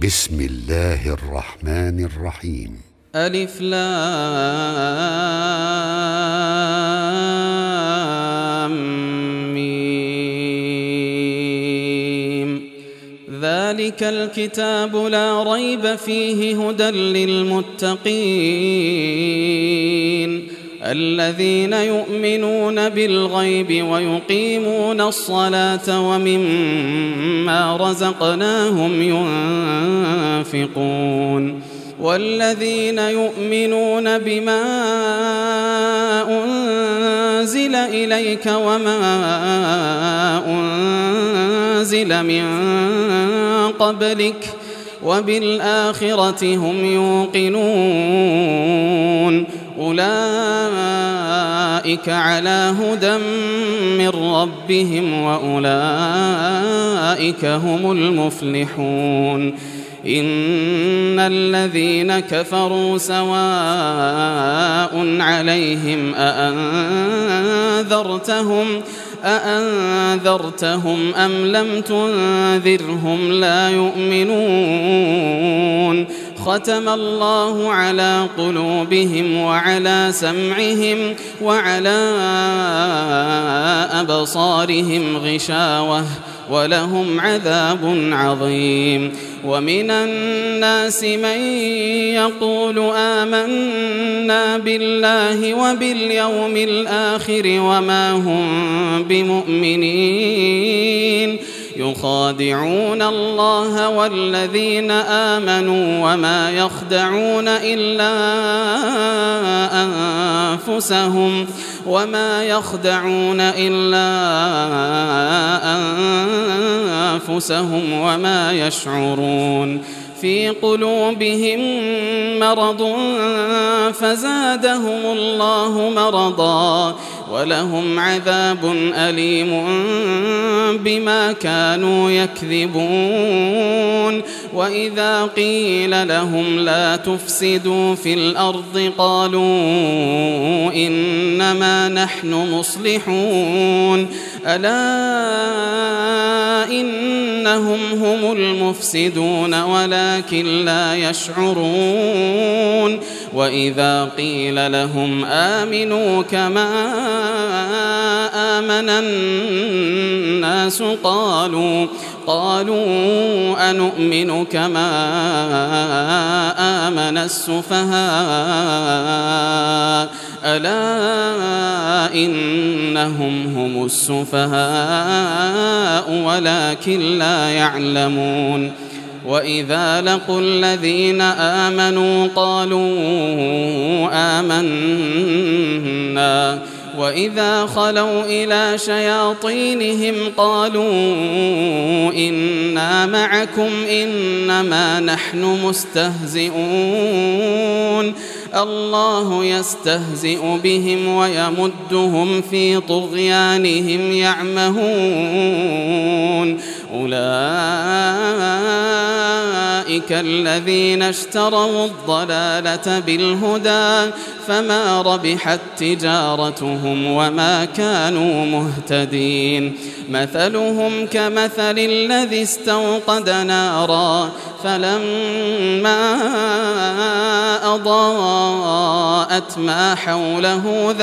بسم الله الرحمن الرحيم. ألف لام ميم. ذلك الكتاب لا ريب فيه هدى للمتقين الذين يؤمنون بالغيب ويقيمون الصلاة ومما رزقناهم ينفقون والذين يؤمنون بما أنزل إليك وما أنزل من قبلك وبالآخرة هم يوقنون أولئك على هدى من ربهم وأولئك هم المفلحون. إن الذين كفروا سواء عليهم أأنذرتهم أم لم تنذرهم لا يؤمنون. ختم الله على قلوبهم وعلى سمعهم وعلى أبصارهم غشاوة ولهم عذاب عظيم. ومن الناس من يقول آمنا بالله وباليوم الآخر وما هم بمؤمنين يخادعون الله والذين آمنوا وما يخدعون إلا أنفسهم وما يشعرون. في قلوبهم مرض فزادهم الله مرضا ولهم عذاب أليم بما كانوا يكذبون. وإذا قيل لهم لا تفسدوا في الأرض قالوا إنما نحن مصلحون ألا إنهم هم المفسدون ولكن لا يشعرون. وإذا قيل لهم آمنوا كما آمن الناس قالوا أنؤمن كما آمن السفهاء ألا إنهم هم السفهاء ولكن لا يعلمون. وإذا لقوا الذين آمنوا قالوا آمنا وإذا خلوا إلى شياطينهم قالوا إنا معكم إنما نحن مستهزئون. الله يستهزئ بهم ويمدهم في طغيانهم يعمهون. أولئك الذين اشتروا الضلالة بالهدى فما ربحت تجارتهم وما كانوا مهتدين. مثلهم كمثل الذي استوقد نارا فلما أضاءت ما حوله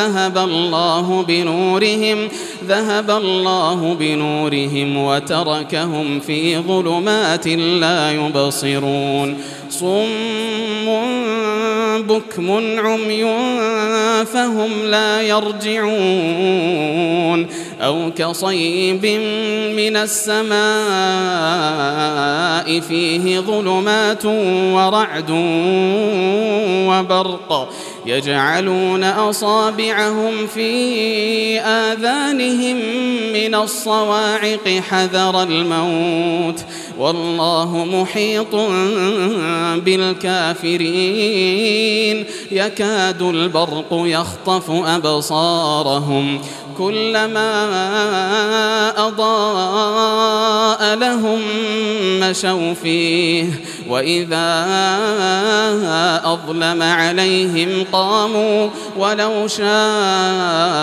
ذهب الله بنورهم وتركهم في ظلمات لا يبصرون. صم بكم عمي فهم لا يرجعون. أو كصيب من السماء فيه ظلمات ورعد وبرق يجعلون أصابعهم في آذانهم من الصواعق حذر الموت والله محيط بالكافرين. يكاد البرق يخطف أبصارهم كلما أضاء لهم مشوا فيه وإذا أظلم عليهم قاموا ولو شاء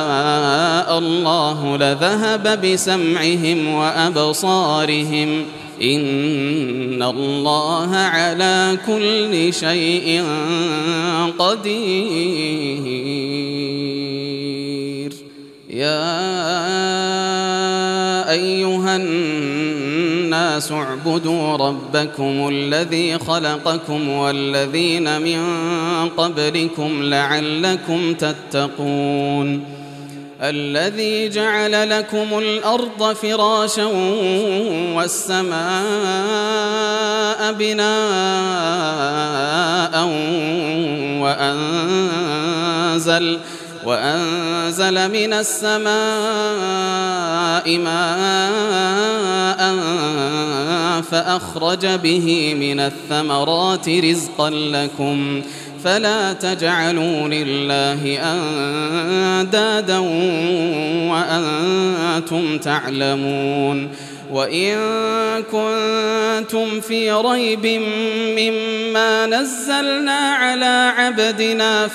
الله لذهب بسمعهم وأبصارهم إن الله على كل شيء قدير. يا أيها الناس اعبدوا ربكم الذي خلقكم والذين من قبلكم لعلكم تتقون. الذي جعل لكم الأرض فراشا والسماء بناء وأنزل من السماء ماء فأخرج به من الثمرات رزقا لكم فلا تجعلوا لله أندادا وأنتم تعلمون. وإن كنتم في ريب مما نزلنا على عبدنا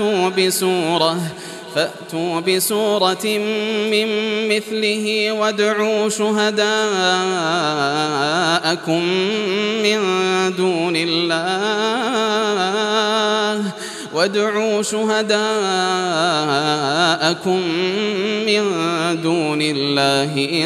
فأتوا بسورة من مثله وادعوا شهداءكم من دون الله إن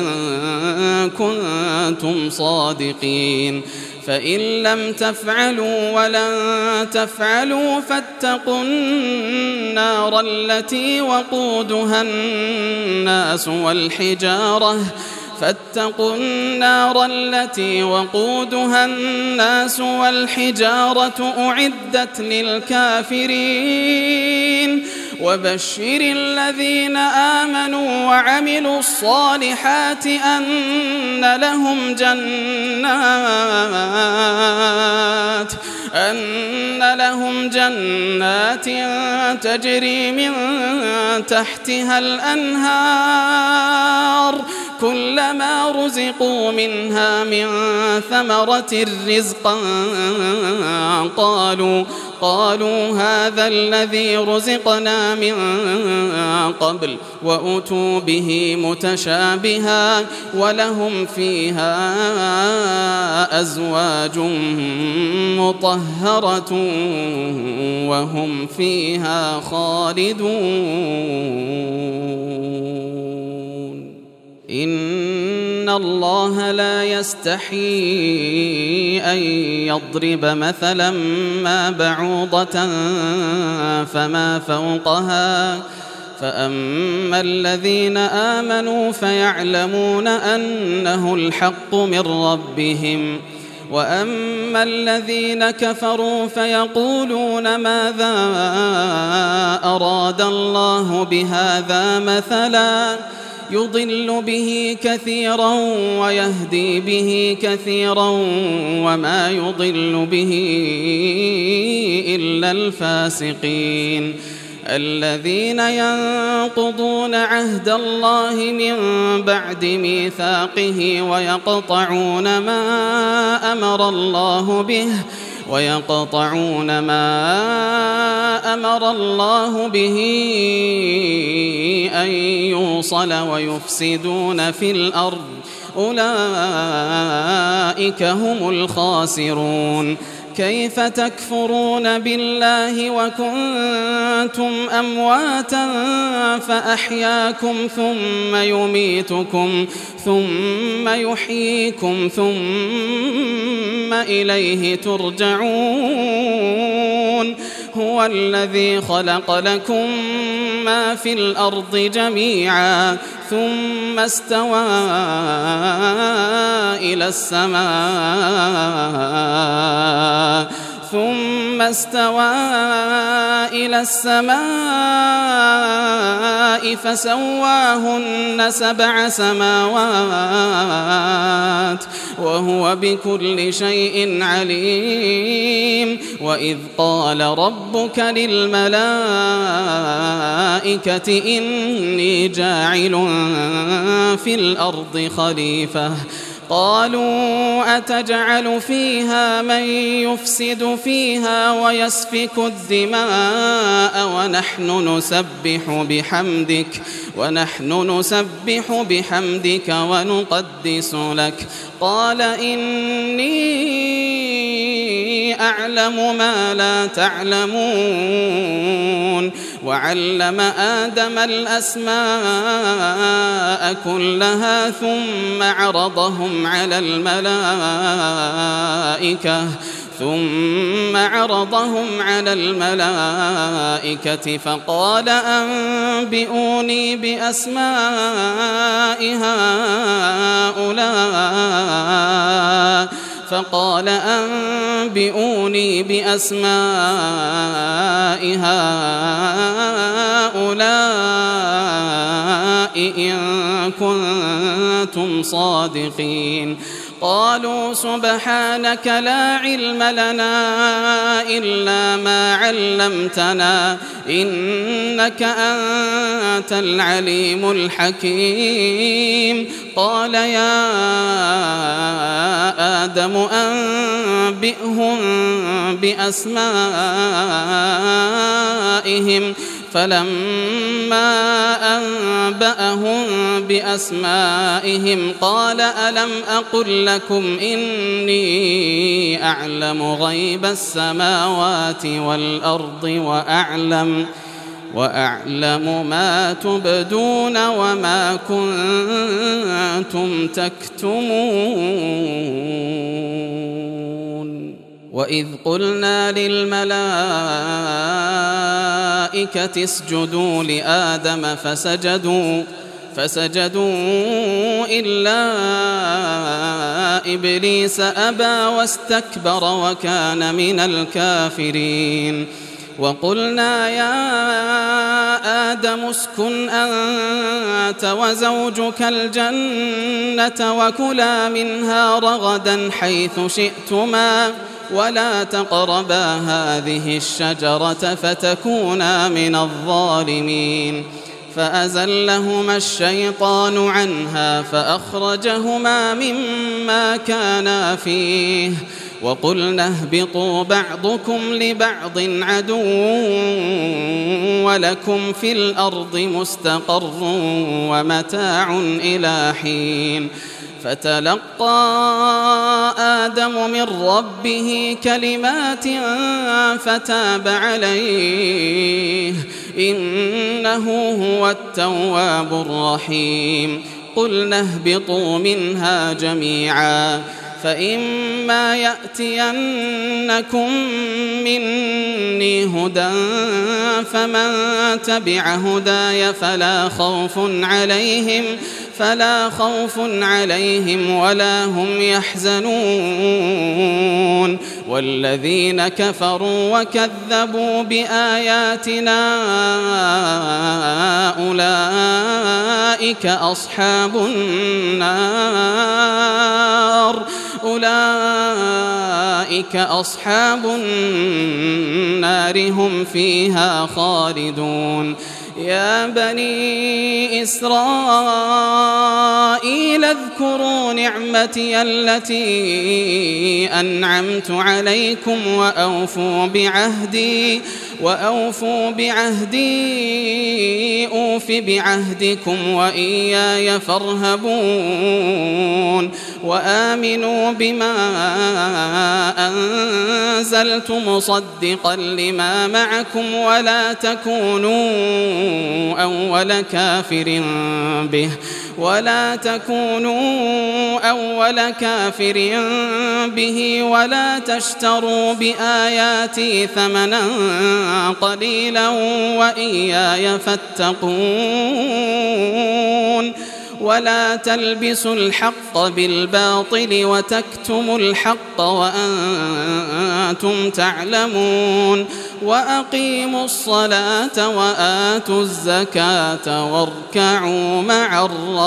كنتم صادقين. فإن لم تفعلوا ولن تفعلوا فاتقوا النار التي وقودها الناس والحجارة أعدت للكافرين. وبشر الذين آمنوا وعملوا الصالحات أن لهم جنات تجري من تحتها الأنهار كلما رزقوا منها من ثمرة رزقا قالوا هذا الذي رزقنا من قبل وأتوا به متشابها ولهم فيها أزواج مطهرة وهم فيها خالدون. إن الله لا يستحيي أن يضرب مثلا ما بعوضة فما فوقها فأما الذين آمنوا فيعلمون أنه الحق من ربهم وأما الذين كفروا فيقولون ماذا أراد الله بهذا مثلا يضل به كثيرا ويهدي به كثيرا وما يضل به إلا الفاسقين الذين ينقضون عهد الله من بعد ميثاقه ويقطعون ما أمر الله به أن يوصل ويفسدون في الأرض أولئك هم الخاسرون. كيف تكفرون بالله وكنتم أمواتا فأحياكم ثم يميتكم ثم يحييكم ثم إليه ترجعون. هو الذي خلق لكم ما في الأرض جميعا ثم استوى إلى السماء فسواهن 7 سماوات وهو بكل شيء عليم. وإذ قال ربك للملائكة إني جاعل في الأرض خليفة قالوا أتجعل فيها من يفسد فيها ويسفك الدماء ونحن نسبح بحمدك ونقدس لك قال إني أعلم ما لا تعلمون وعلم آدم الأسماء كلها ثم عرضهم على الملائكة فقال أنبئوني بأسماء هؤلاء إن كنتم صادقين قالوا سبحانك لا علم لنا إلا ما علمتنا إنك أنت العليم الحكيم قال يا آدم أنبئهم بأسمائهم فلما أنبأهم بأسمائهم قال ألم أقل لكم إني أعلم غيب السماوات والأرض وأعلم ما تبدون وما كنتم تكتمون وإذ قلنا للملائكة اسجدوا لآدم فسجدوا إلا إبليس أبى واستكبر وكان من الكافرين وقلنا يا آدم اسكن أنت وزوجك الجنة وكلا منها رغدا حيث شئتما ولا تقربا هذه الشجرة فتكونا من الظالمين فأزلهما الشيطان عنها فأخرجهما مما كانا فيه وقلنا اهبطوا بعضكم لبعض عدو ولكم في الأرض مستقر ومتاع إلى حين فتلقى آدم من ربه كلمات فتاب عليه إنه هو التواب الرحيم قلنا اهبطوا منها جميعا فإما يأتينكم مني هدى فمن تبع هداي فلا خوف عليهم ولا هم يحزنون والذين كفروا وكذبوا بآياتنا أولئك أصحاب النار هم فيها خالدون يا بني إسرائيل اذكروا نعمتي التي أنعمت عليكم وأوفوا بعهدي أوف بعهدكم وإياي فارهبون وآمنوا بما أنزلت مصدقا لما معكم ولا تكونوا أول كافر به ولا تشتروا بآياتي ثمنا قليلا وإياي فاتقون ولا تلبسوا الحق بالباطل وتكتموا الحق وأنتم تعلمون وأقيموا الصلاة وآتوا الزكاة واركعوا مع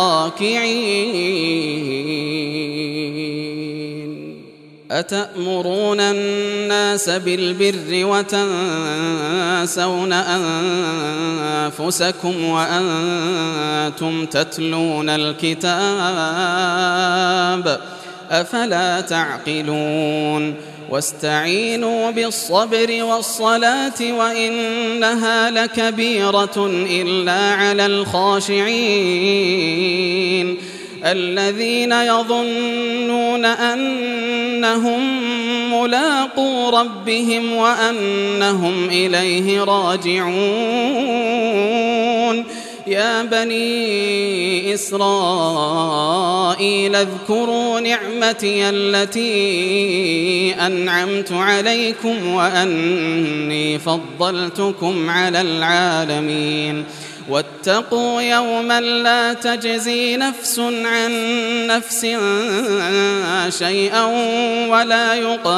الراكعين أتأمرون الناس بالبر وتنسون أنفسكم وأنتم تتلون الكتاب أفلا تعقلون واستعينوا بالصبر والصلاة وإنها لكبيرة إلا على الخاشعين الذين يظنون أنهم ملاقو ربهم وأنهم إليه راجعون يا بني إسرائيل اذكروا نعمتي التي أنعمت عليكم وأني فضلتكم على العالمين واتقوا يوما لا تجزي نفس عن نفس شيئا ولا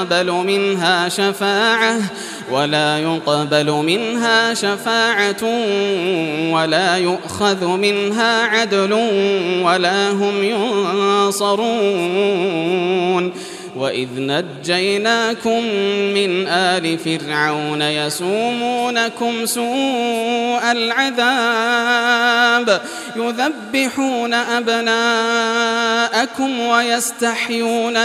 يقبل منها شفاعة ولا يؤخذ منها عدل ولا هم ينصرون وإذ نجيناكم من آل فرعون يسومونكم سوء العذاب يذبحون أبناءكم ويستحيون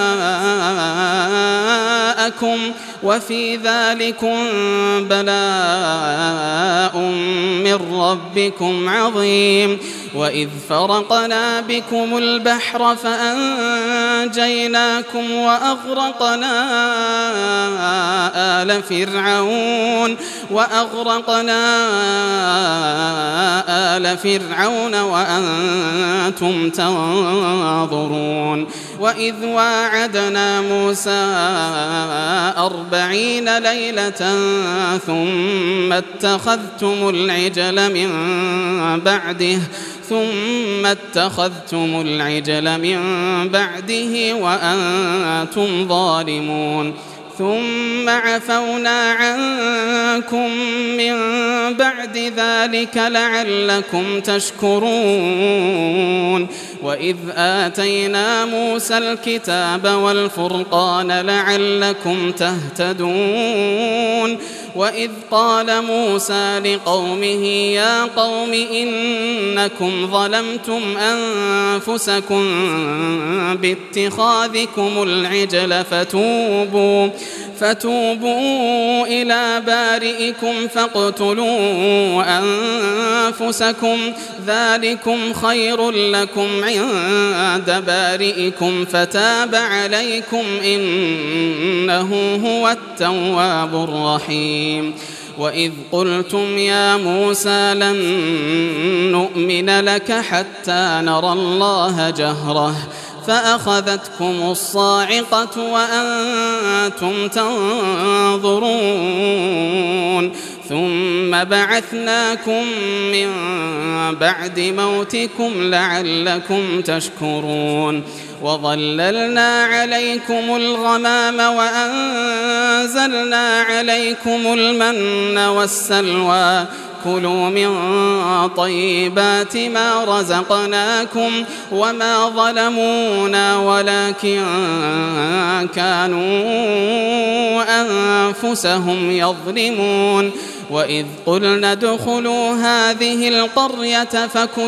نساءكم وفي ذلكم بلاء من ربكم عظيم وإذ فرقنا بكم البحر فأنجيناكم وأغرقنا آل فرعون وأنتم تنظرون وإذ واعدنا موسى 40 ليلة ثم اتخذتم العجل من بعده وأنتم ظالمون ثم عفونا عنكم من بعد ذلك لعلكم تشكرون وإذ آتينا موسى الكتاب والفرقان لعلكم تهتدون وإذ قال موسى لقومه يا قوم إنكم ظلمتم أنفسكم باتخاذكم العجل فتوبوا إلى بارئكم فاقتلوا أنفسكم ذلكم خير لكم عند بارئكم فتاب عليكم إنه هو التواب الرحيم وإذ قلتم يا موسى لن نؤمن لك حتى نرى الله جهرة فأخذتكم الصاعقة وأنتم تنظرون ثم بعثناكم من بعد موتكم لعلكم تشكرون وظللنا عليكم الغمام وأنزلنا عليكم المن والسلوى كلوا من طيبات ما رزقناكم وما ظلمونا ولكن كانوا أنفسهم يظلمون وإذ قلنا ادخلوا هذه القرية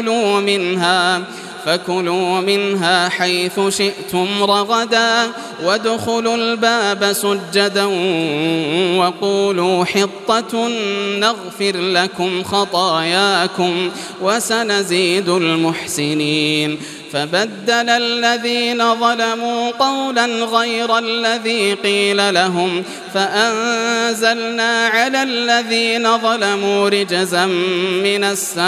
فكلوا منها حيث شئتم رغدا وادخلوا الباب سجدا وقولوا حطة نغفر لكم خطاياكم وسنزيد المحسنين فبدل الذين ظلموا قولا غير الذي قيل لهم فأنزلنا على الذين ظلموا رجزا من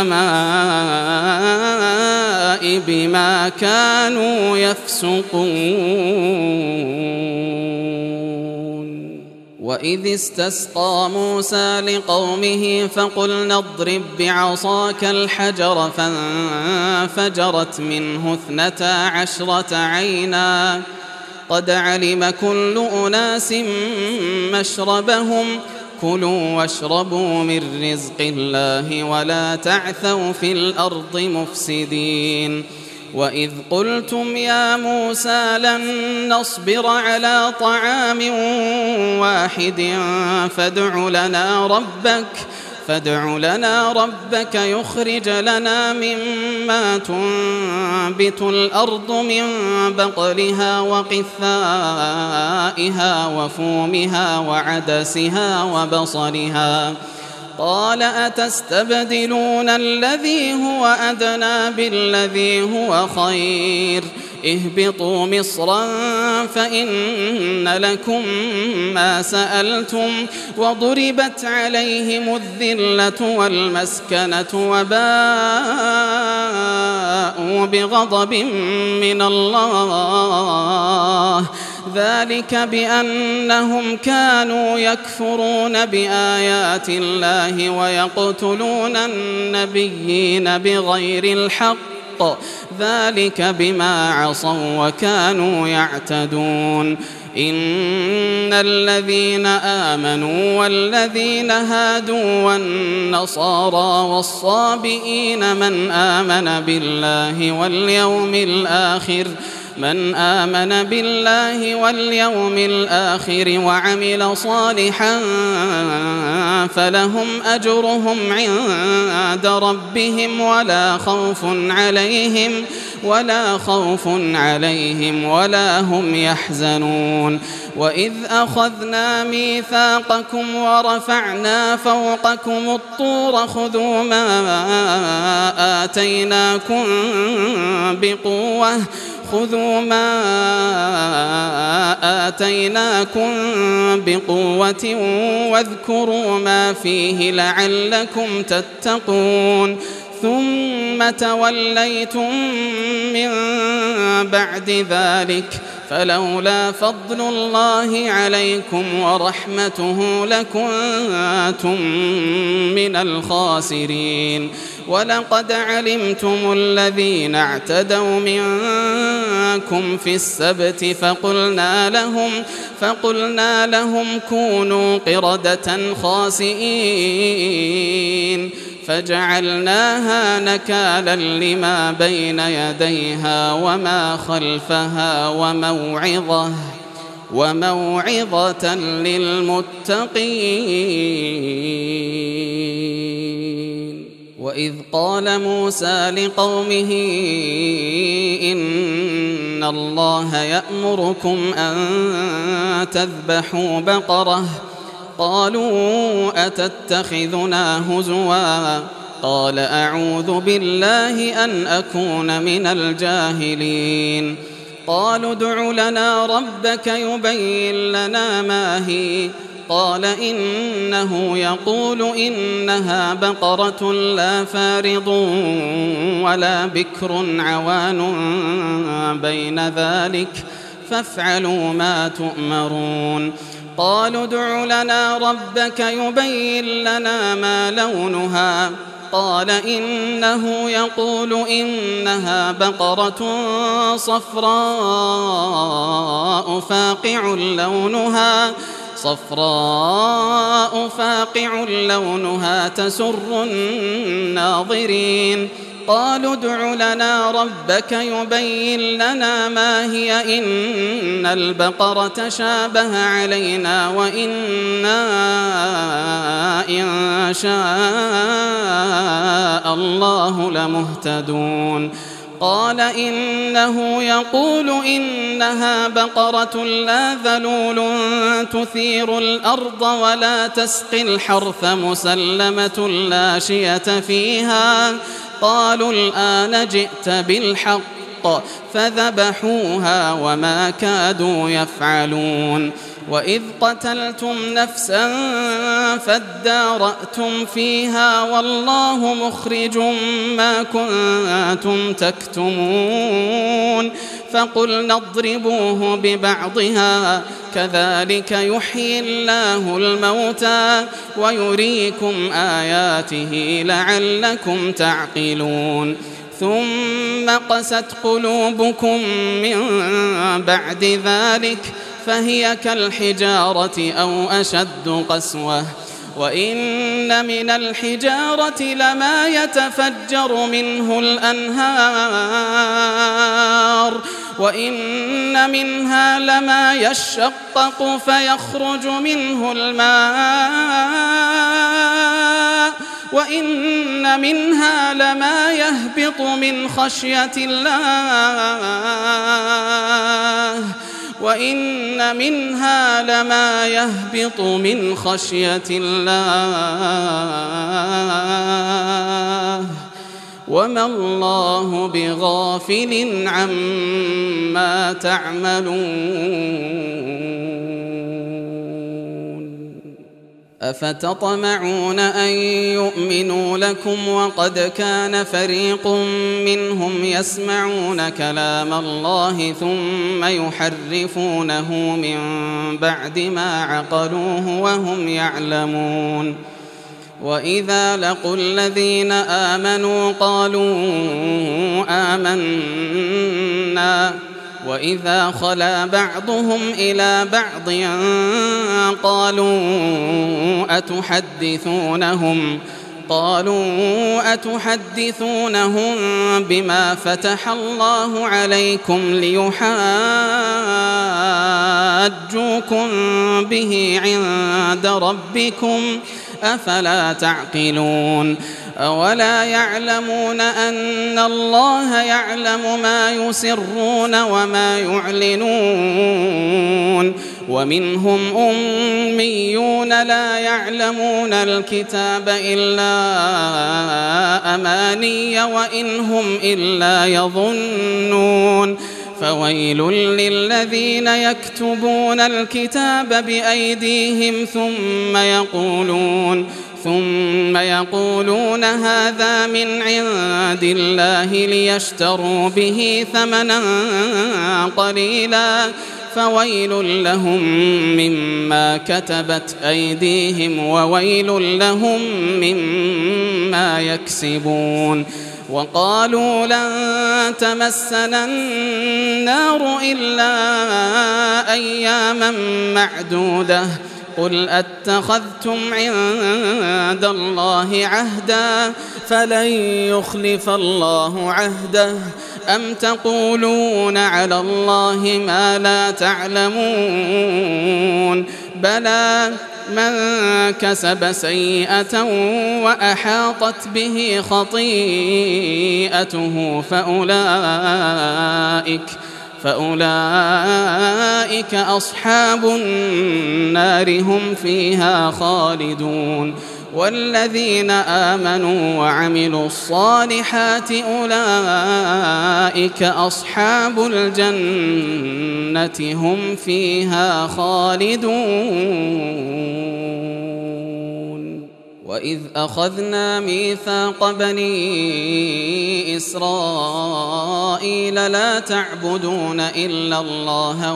السماء بما كانوا يفسقون وإذ استسقى موسى لقومه فقلنا اضرب بعصاك الحجر فانفجرت منه 12 عينا قد علم كل أناس مشربهم كلوا واشربوا من رزق الله ولا تعثوا في الأرض مفسدين وإذ قلتم يا موسى لن نصبر على طعام واحد فادع لنا ربك يخرج لنا مما تنبت الأرض من بقلها وقثائها وفومها وعدسها وبصلها قال أتستبدلون الذي هو أدنى بالذي هو خير اهبطوا مصرا فإن لكم ما سألتم وضربت عليهم الذلة والمسكنة وباءوا بغضب من الله ذلك بأنهم كانوا يكفرون بآيات الله ويقتلون النبيين بغير الحق ذلك بما عصوا وكانوا يعتدون إن الذين آمنوا والذين هادوا والنصارى والصابئين من آمن بالله واليوم الآخر وعمل صالحا فلهم أجرهم عند ربهم ولا خوف عليهم ولا هم يحزنون وإذ أخذنا ميثاقكم ورفعنا فوقكم الطور خذوا ما آتيناكم بقوة واذكروا ما فيه لعلكم تتقون ثم توليتم من بعد ذلك فلولا فضل الله عليكم ورحمته لكنتم من الخاسرين ولقد علمتم الذين اعتدوا منكم في السبت فقلنا لهم كونوا قردة خاسئين فجعلناها نكالا لما بين يديها وما خلفها وموعظة للمتقين وإذ قال موسى لقومه إن الله يأمركم أن تذبحوا بقرة قالوا أتتخذنا هزوا قال أعوذ بالله أن أكون من الجاهلين قالوا ادع لنا ربك يبين لنا ما هي قال إنه يقول إنها بقرة لا فارض ولا بكر عوان بين ذلك فافعلوا ما تؤمرون قالوا ادع لنا ربك يبين لنا ما لونها قال إنه يقول إنها بقرة صفراء فاقع لونها تسر الناظرين قالوا ادع لنا ربك يبين لنا ما هي إن البقرة شابه علينا وإنا إن شاء الله لمهتدون قال إنه يقول إنها بقرة لا ذلول تثير الأرض ولا تسقي الحرث مسلمة لا شية فيها قالوا الآن جئت بالحق فذبحوها وما كادوا يفعلون وإذ قتلتم نفسا فادارأتم فيها والله مخرج ما كنتم تكتمون فقلنا اضربوه ببعضها كذلك يحيي الله الموتى ويريكم آياته لعلكم تعقلون ثم قست قلوبكم من بعد ذلك فهي كالحجارة أو أشد قسوة وإن من الحجارة لما يتفجر منه الأنهار وإن منها لما يشقق فيخرج منه الماء وإن منها لما يهبط من خشية الله وإن منها لما يهبط من خشية الله وما الله بغافل عما تعملون أفتطمعون أن يؤمنوا لكم وقد كان فريق منهم يسمعون كلام الله ثم يحرفونه من بعد ما عقلوه وهم يعلمون وإذا لقوا الذين آمنوا قالوا آمنا وإذا خلا بعضهم إلى بعض قالوا أتحدثونهم بما فتح الله عليكم ليحاجوكم به عند ربكم أفلا تعقلون أولا يعلمون أن الله يعلم ما يسرون وما يعلنون ومنهم أميون لا يعلمون الكتاب إلا أماني وإن هم إلا يظنون فويل للذين يكتبون الكتاب بأيديهم ثم يقولون هذا من عند الله ليشتروا به ثمنا قليلا فويل لهم مما كتبت أيديهم وويل لهم مما يكسبون وقالوا لن تمسنا النار إلا أياما معدودة قل أتخذتم عند الله عهدا فلن يخلف الله عهده أم تقولون على الله ما لا تعلمون بلى من كسب سيئة وأحاطت به خطيئته فأولئك أصحاب النار هم فيها خالدون والذين آمنوا وعملوا الصالحات أولئك أصحاب الجنة هم فيها خالدون وإذ أخذنا ميثاق بني إسرائيل لا تعبدون إلا الله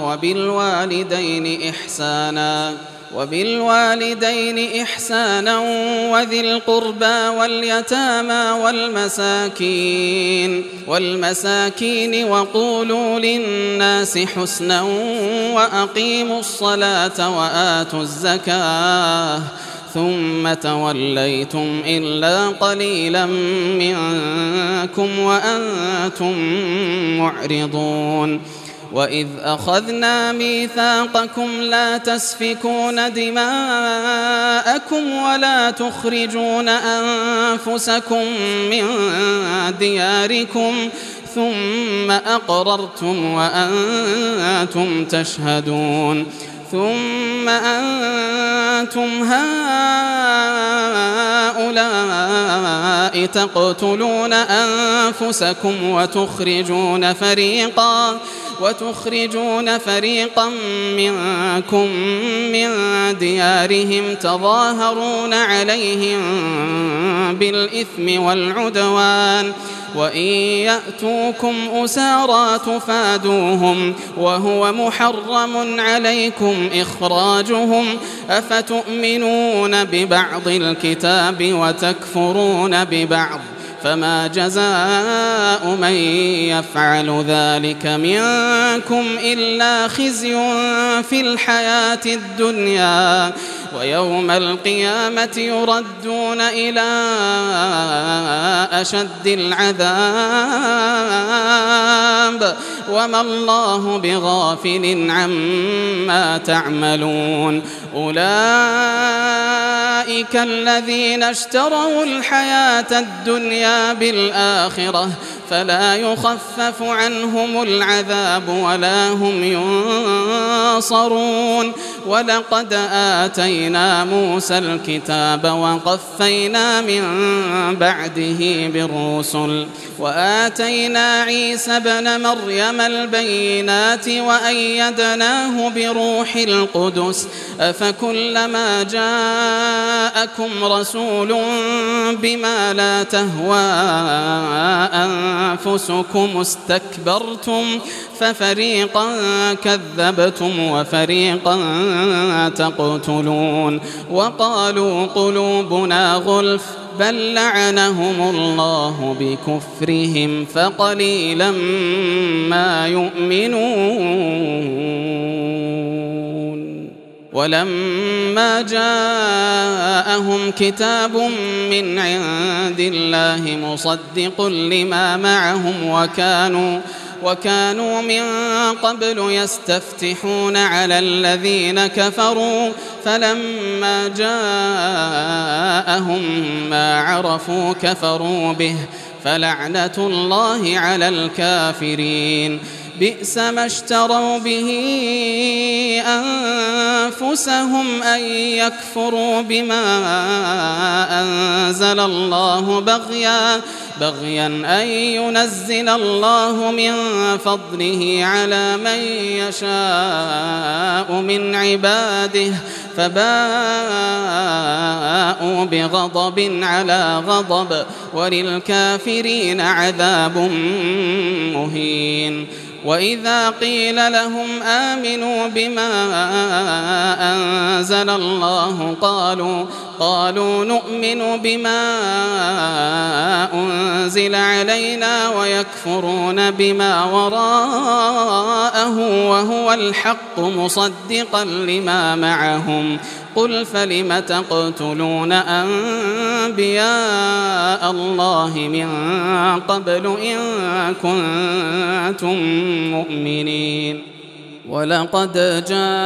وبالوالدين إحسانا وذي القربى واليتامى والمساكين وقولوا للناس حسنا وأقيموا الصلاة وآتوا الزكاة ثم توليتم إلا قليلا منكم وأنتم معرضون وإذ أخذنا ميثاقكم لا تسفكون دماءكم ولا تخرجون أنفسكم من دياركم ثم أقررتم وأنتم تشهدون ثم أنتم هؤلاء تقتلون أنفسكم وتخرجون فريقا منكم من ديارهم تظاهرون عليهم بالإثم والعدوان وإن يأتوكم أسارى تفادوهم وهو محرم عليكم إخراجهم أفتؤمنون ببعض الكتاب وتكفرون ببعض فما جزاء من يفعل ذلك منكم إلا خزي في الحياة الدنيا ويوم القيامة يردون إلى أشد العذاب وما الله بغافل عما تعملون أولئك أولئك الذين اشتروا الحياة الدنيا بالآخرة فلا يخفف عنهم العذاب ولا هم ينصرون. ولقد آتينا موسى الكتاب وقفينا من بعده بالرسل وآتينا عيسى ابن مريم البينات وأيدناه بروح القدس أفكلما جاءكم رسول بما لا تهوى أنفسكم استكبرتم ففريقا كذبتم وفريقا تقتلون. وقالوا قلوبنا غلف بل لعنهم الله بكفرهم فقليلا ما يؤمنون. ولما جاءهم كتاب من عند الله مصدق لما معهم وكانوا من قبل يستفتحون على الذين كفروا فلما جاءهم ما عرفوا كفروا به فلعنة الله على الكافرين. بئس ما اشتروا به أنفسهم أن يكفروا بما أنزل الله بغيا أن ينزل الله من فضله على من يشاء من عباده فباءوا بغضب على غضب وللكافرين عذاب مهين. وإذا قيل لهم آمنوا بما أنزل الله قالوا نؤمن بما أنزل علينا ويكفرون بما وراءه وهو الحق مصدقا لما معهم. قل فلم تقتلون أنبياء الله من قبل إن كنتم مؤمنين. ولقد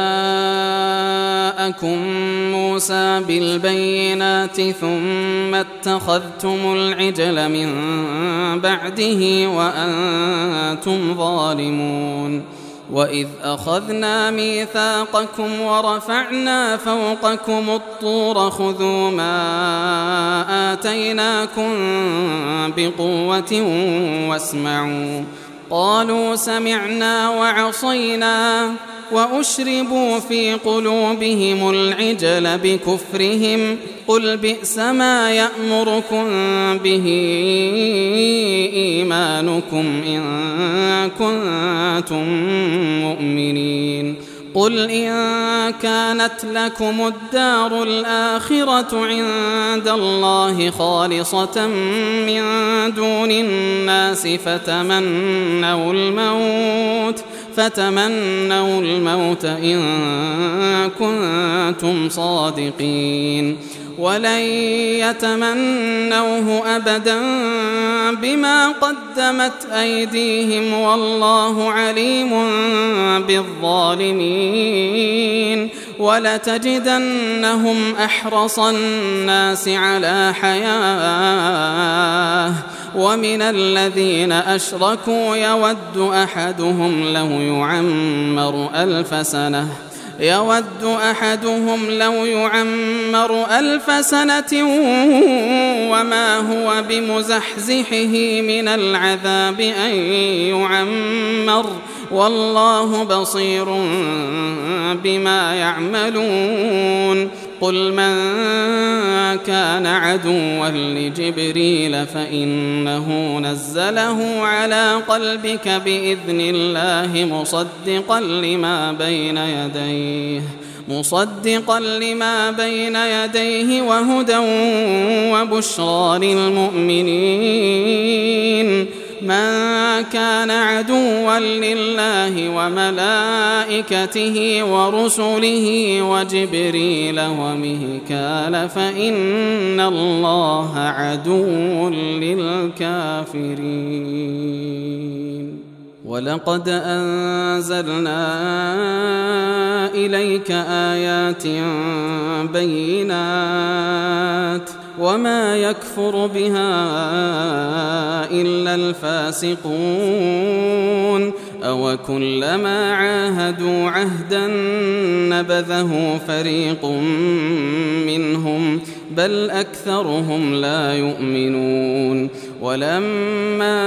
جاءكم موسى بالبينات ثم اتخذتم العجل من بعده وأنتم ظالمون. وإذ أخذنا ميثاقكم ورفعنا فوقكم الطور خذوا ما آتيناكم بقوة واسمعوا قالوا سمعنا وعصينا وأشربوا في قلوبهم العجل بكفرهم قل بئس ما يأمركم به إيمانكم إن كنتم مؤمنين. قل إن كانت لكم الدار الآخرة عند الله خالصة من دون الناس فتمنوا الموت إن كنتم صادقين ولن يتمنوه أبدا بما قدمت أيديهم والله عليم بالظالمين. ولتجدنهم أحرص الناس على حياة ومن الذين أشركوا يود أحدهم لو يعمر 1000 سنة وما هو بمزحزحه من العذاب أن يعمر والله بصير بما يعملون. قل من كان عدوا لجبريل فإنه نزله على قلبك بإذن الله مصدقا لما بين يديه وهدى وبشرى للمؤمنين. من كان عدوا لله وملائكته ورسله وجبريل وميكال فإن الله عدو للكافرين. ولقد أنزلنا إليك آيات بينات وما يكفر بها إلا الفاسقون أو كلما عاهدوا عهدا نبذه فريق منهم بل أكثرهم لا يؤمنون ولما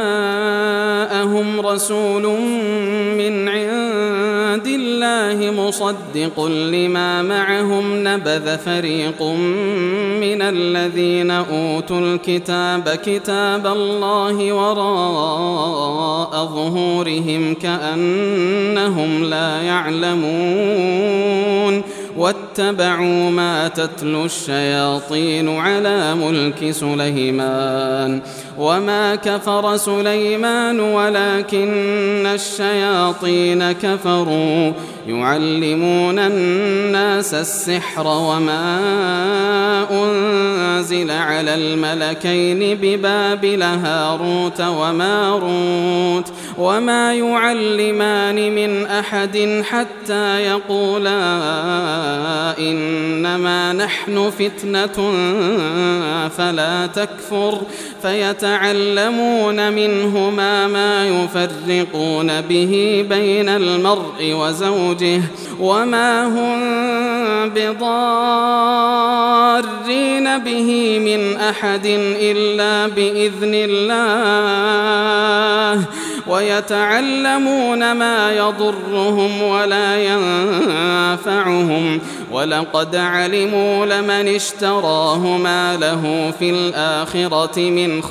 جاءهم رسول من عند الله مصدق لما معهم نبذ فريق من الذين أوتوا الكتاب كتاب الله وراء ظهورهم كأنهم لا يعلمون واتبعوا ما تتلو الشياطين على ملك سليمان وما كفر سليمان ولكن الشياطين كفروا يعلمون الناس السحر وما أنزل على الملكين ببابل هاروت وماروت وما يعلمان من أحد حتى يقولا إنما نحن فتنة فلا تكفر فيتعلمون منهما ما يفرقون به بين المرء وزوجه وما هم بضارين به من أحد إلا بإذن الله ويتعلمون ما يضرهم ولا ينفعهم ولقد علموا لمن اشتراه ما له في الآخرة من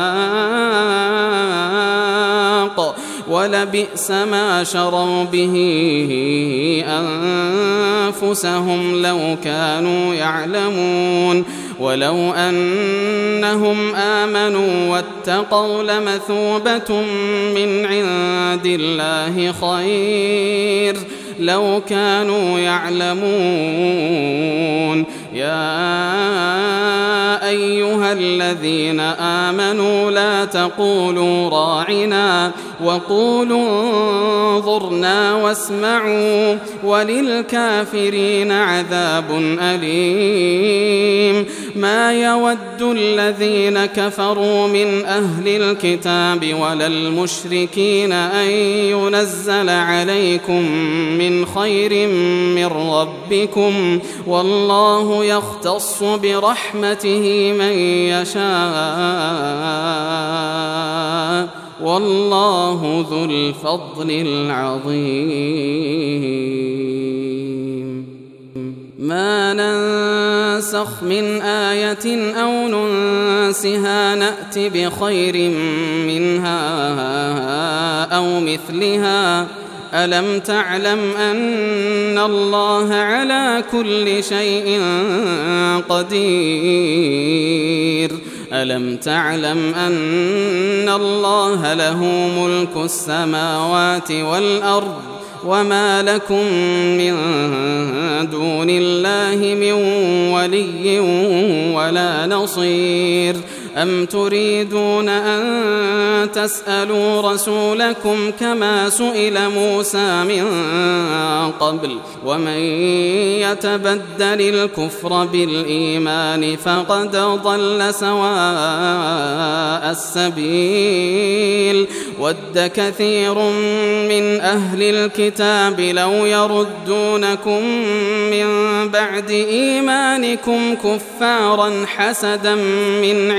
خلاق ولبئس ما شروا به أنفسهم لو كانوا يعلمون ولو أنهم آمنوا واتقوا لمثوبة من عند الله خير لو كانوا يعلمون يا أيها الذين آمنوا لا تقولوا راعنا وقولوا انظرنا واسمعوا وللكافرين عذاب أليم ما يود الذين كفروا من أهل الكتاب ولا المشركين أن ينزل عليكم من خير من ربكم والله يختص برحمته من يشاء والله ذو الفضل العظيم ما ننسخ من آية أو ننسها نأت بخير منها أو مثلها ألم تعلم أن الله على كل شيء قدير ألم تعلم أن الله له ملك السماوات والأرض وما لكم من دون الله من ولي ولا نصير أم تريدون أن تسألوا رسولكم كما سئل موسى من قبل ومن يتبدل الكفر بالإيمان فقد ضل سواء السبيل ود كثير من أهل الكتاب لو يردونكم من بعد إيمانكم كفارا حسدا من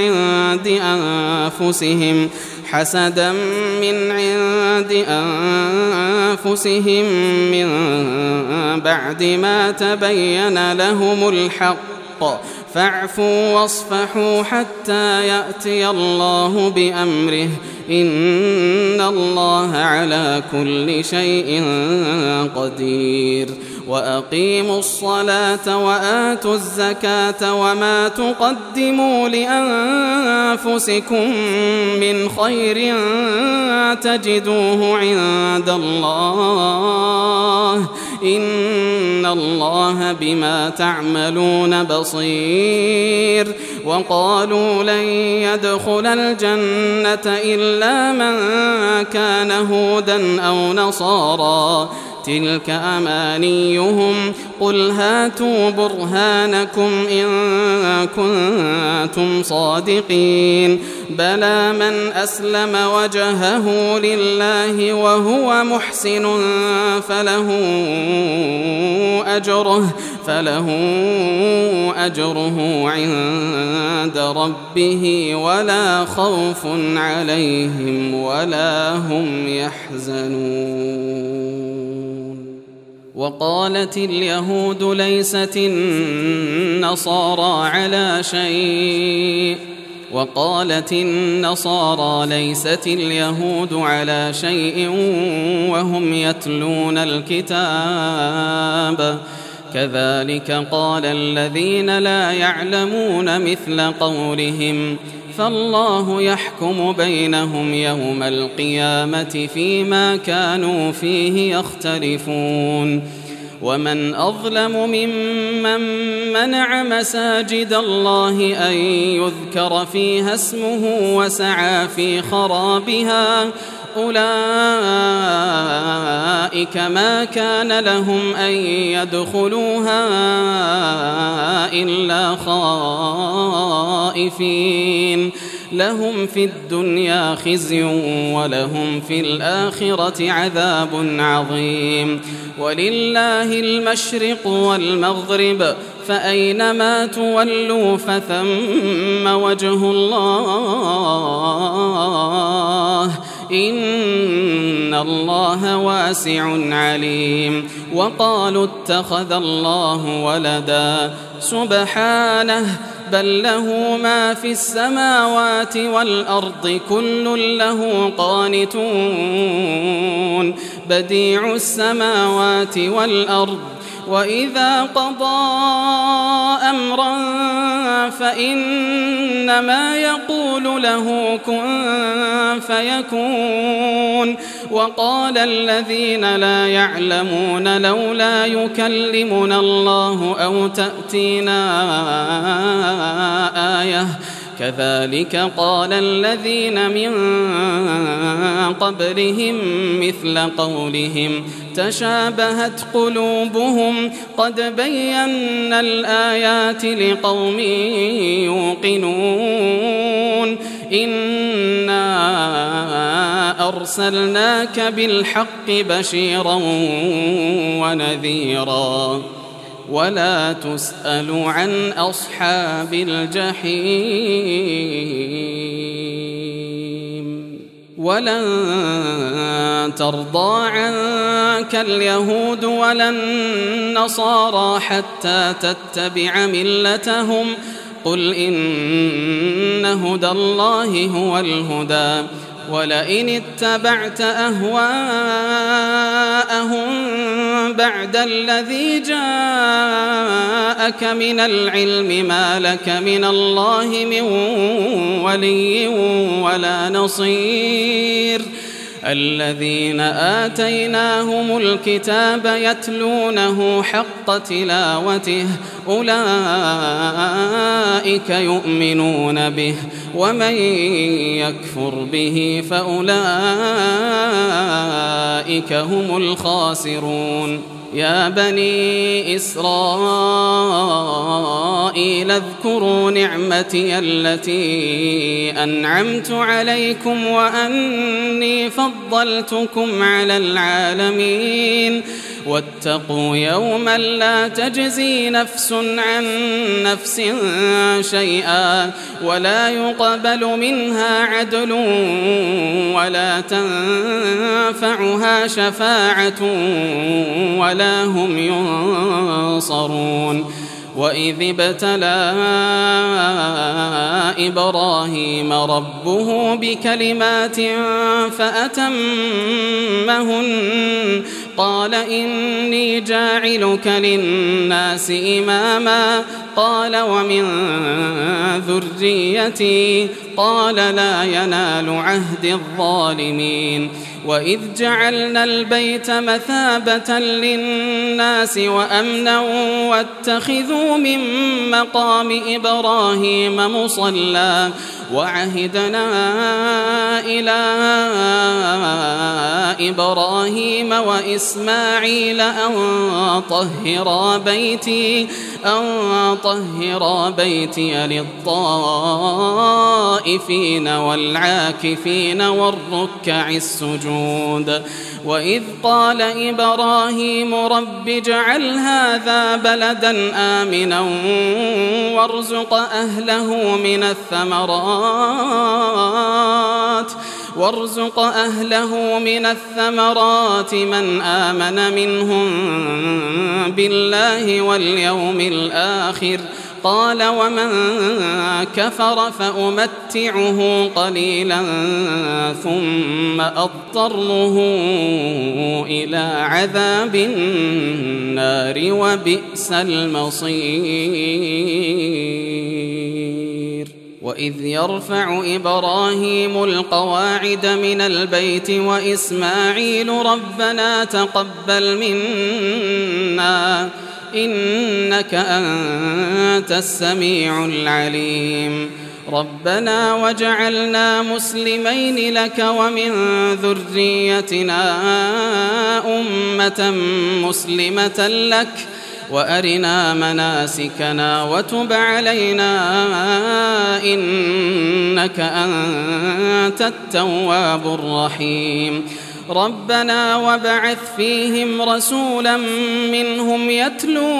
عند أنفسهم من بعد ما تبين لهم الحق فاعفوا واصفحوا حتى يأتي الله بأمره إن الله على كل شيء قدير وأقيموا الصلاة وآتوا الزكاة وما تقدموا لأنفسكم من خير تجدوه عند الله إن الله بما تعملون بصير. وقالوا لن يدخل الجنة إلا من كان هودا أو نصارى تلك أمانيهم قل هاتوا برهانكم إن كنتم صادقين بلى من أسلم وجهه لله وهو محسن فله أجره عند ربه ولا خوف عليهم ولا هم يحزنون. وقالت اليهود ليست النصارى على شيء وقالت النصارى ليست اليهود على شيء وهم يتلون الكتاب كذلك قال الذين لا يعلمون مثل قولهم فالله يحكم بينهم يوم القيامة فيما كانوا فيه يختلفون. ومن أظلم ممن منع مساجد الله أن يذكر فيها اسمه وسعى في خرابها أولئك ما كان لهم أن يدخلوها إلا خائفين لهم في الدنيا خزي ولهم في الآخرة عذاب عظيم. ولله المشرق والمغرب فأينما تولوا فثم وجه الله إن الله واسع عليم. وقالوا اتخذ الله ولدا سبحانه بل له ما في السماوات والأرض كل له قانتون بديع السماوات والأرض وإذا قضى أمرا فإنما يقول له كن فيكون. وقال الذين لا يعلمون لولا يكلمنا الله أو تأتينا آية كذلك قال الذين من قبلهم مثل قولهم تشابهت قلوبهم قد بينا الآيات لقوم يوقنون إنا أرسلناك بالحق بشيرا ونذيرا ولا تسأل عن أصحاب الجحيم. ولن ترضى عنك اليهود ولا النصارى حتى تتبع ملتهم قل إن هدى الله هو الهدى ولئن اتبعت أهواءهم بعد الذي جاءك من العلم ما لك من الله من ولي ولا نصير. الذين آتيناهم الكتاب يتلونه حق تلاوته أولئك يؤمنون به ومن يكفر به فأولئك هم الخاسرون. يا بني إسرائيل اذكروا نعمتي التي أنعمت عليكم وأني فضلتكم على العالمين واتقوا يوما لا تجزي نفس عن نفس شيئا ولا يقبل منها عدل ولا تنفعها شفاعة ولا هم ينصرون. وإذ ابتلى إبراهيم ربه بكلمات فأتمهن قال إني جاعلك للناس إماما قال ومن ذريتي قال لا ينال عهد الظالمين وإذ جعلنا البيت مثابة للناس وأمنا واتخذوا من مقام إبراهيم مصلى وعهدنا إلى إبراهيم وإسماعيل أن طهرا بيتي للطائفين والعاكفين والركع السجود وإذ قال إبراهيم رب اجعل هذا بلدا آمنا وارزق أهله من الثمرات من آمن منهم بالله واليوم الآخر قال ومن كفر فأمتعه قليلا ثم أضطره إلى عذاب النار وبئس المصير وإذ يرفع إبراهيم القواعد من البيت وإسماعيل ربنا تقبل منا إنك أنت السميع العليم ربنا وجعلنا مسلمين لك ومن ذريتنا أمة مسلمة لك وأرنا مناسكنا وتب علينا إنك أنت التواب الرحيم ربنا وابعث فيهم رسولا منهم يتلو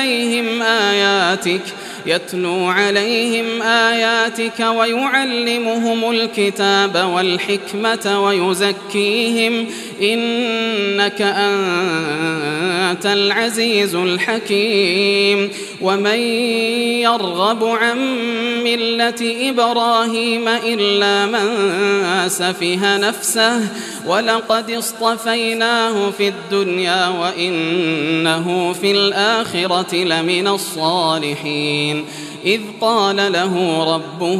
عليهم آياتك ويعلمهم الكتاب والحكمة ويزكيهم إنك أنت العزيز الحكيم ومن يرغب عن ملة إبراهيم إلا من سفه نفسه ولقد اصطفيناه في الدنيا وإنه في الآخرة لمن الصالحين إذ قال له ربه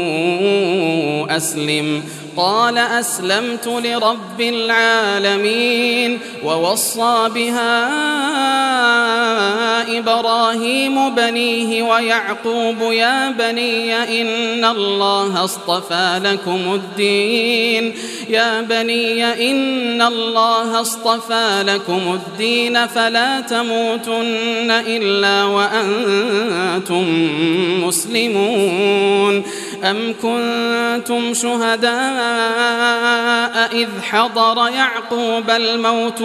أسلم قال أسلمت لرب العالمين ووصى بها إبراهيم بنيه ويعقوب يا بني إن الله اصطفى لكم الدين فلا تموتن إلا وأنتم مسلمون أم كنتم شهداء إذ حضر يعقوب الموت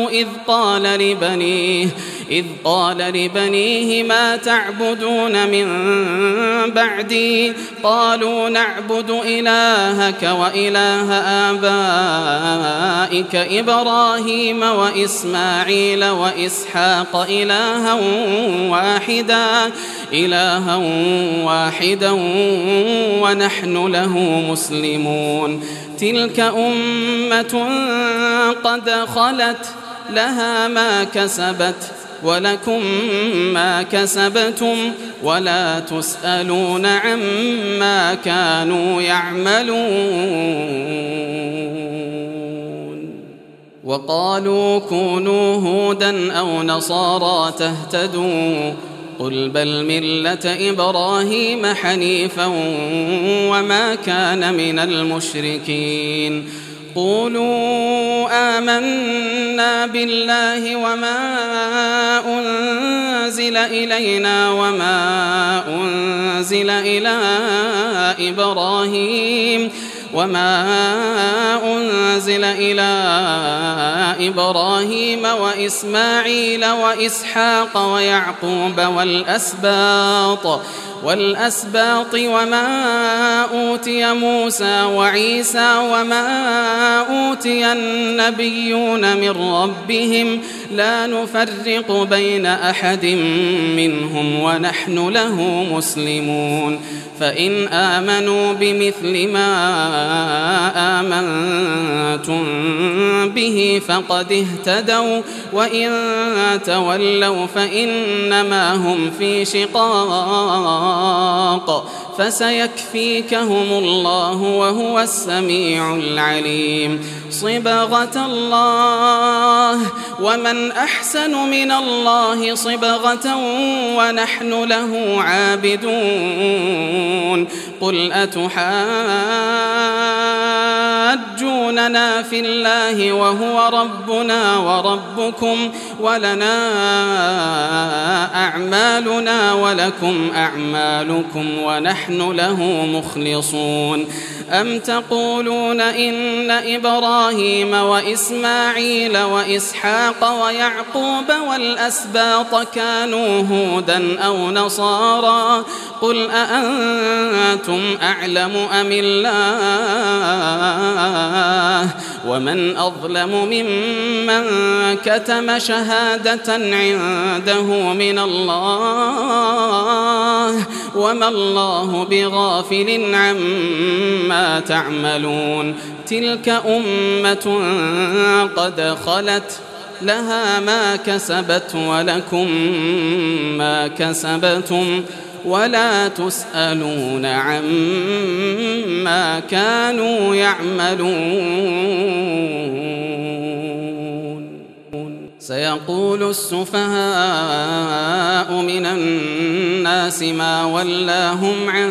إذ قال لبنيه ما تعبدون من بعدي قالوا نعبد إلهك وإله آبائك إبراهيم وإسماعيل وإسحاق إلها واحدا ونحن له مسلمون تلك أمة قد خلت لها ما كسبت ولكم ما كسبتم ولا تسألون عما كانوا يعملون وقالوا كونوا هودا أو نصارى تهتدوا قل بل ملة إبراهيم حنيفا وما كان من المشركين قولوا آمنا بالله وما أنزل إلينا وما أنزل إلى إبراهيم وإسماعيل وإسحاق ويعقوب والأسباط وما أوتي موسى وعيسى وما أوتي النبيون من ربهم لا نفرق بين أحد منهم ونحن له مسلمون فإن آمنوا بمثل ما آمنتم به فقد اهتدوا وإن تولوا فإنما هم في شقاق فسيكفيكهم الله وهو السميع العليم. صبغة الله ومن أحسن من الله صبغة ونحن له عابدون. قل أتحاجوننا في الله وهو ربنا وربكم ولنا أعمالنا ولكم أعمالكم ونحن له مخلصون. أم تقولون إن إبراهيم وإسماعيل وإسحاق ويعقوب والأسباط كانوا هودا أو نصارى؟ قل أأنتم أعلم أم الله؟ ومن أظلم ممن كتم شهادة عنده من الله وما الله بغافل عما تعملون. تلك أمة قد خلت لها ما كسبت ولكم ما كسبتم ولا تسألون عما كانوا يعملون. سيقول السفهاء من الناس ما ولاهم عن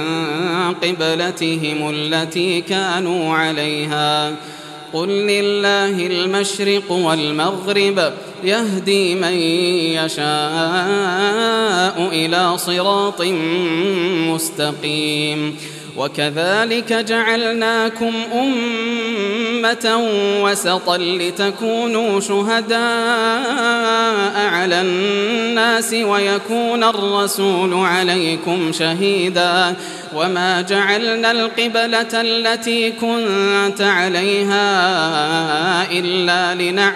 قبلتهم التي كانوا عليها قل لله المشرق والمغرب يهدي من يشاء إلى صراط مستقيم. وكذلك جعلناكم أمة وسطا لتكونوا شهداء على الناس ويكون الرسول عليكم شهيدا. وما جعلنا القبلة التي كنت عليها إلا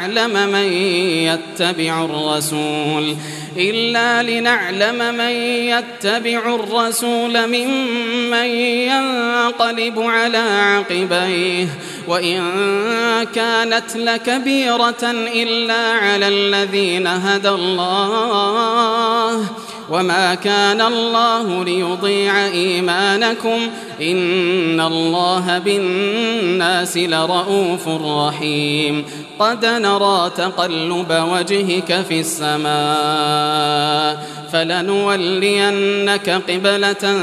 لنعلم من يتبع الرسول ممن ينقلب على عقبيه وإن كانت لكبيرة إلا على الذين هدى الله وما كان الله ليضيع إيمانكم إن الله بالناس لرؤوف رحيم. قد نرى تقلب وجهك في السماء فلنولينك قبلة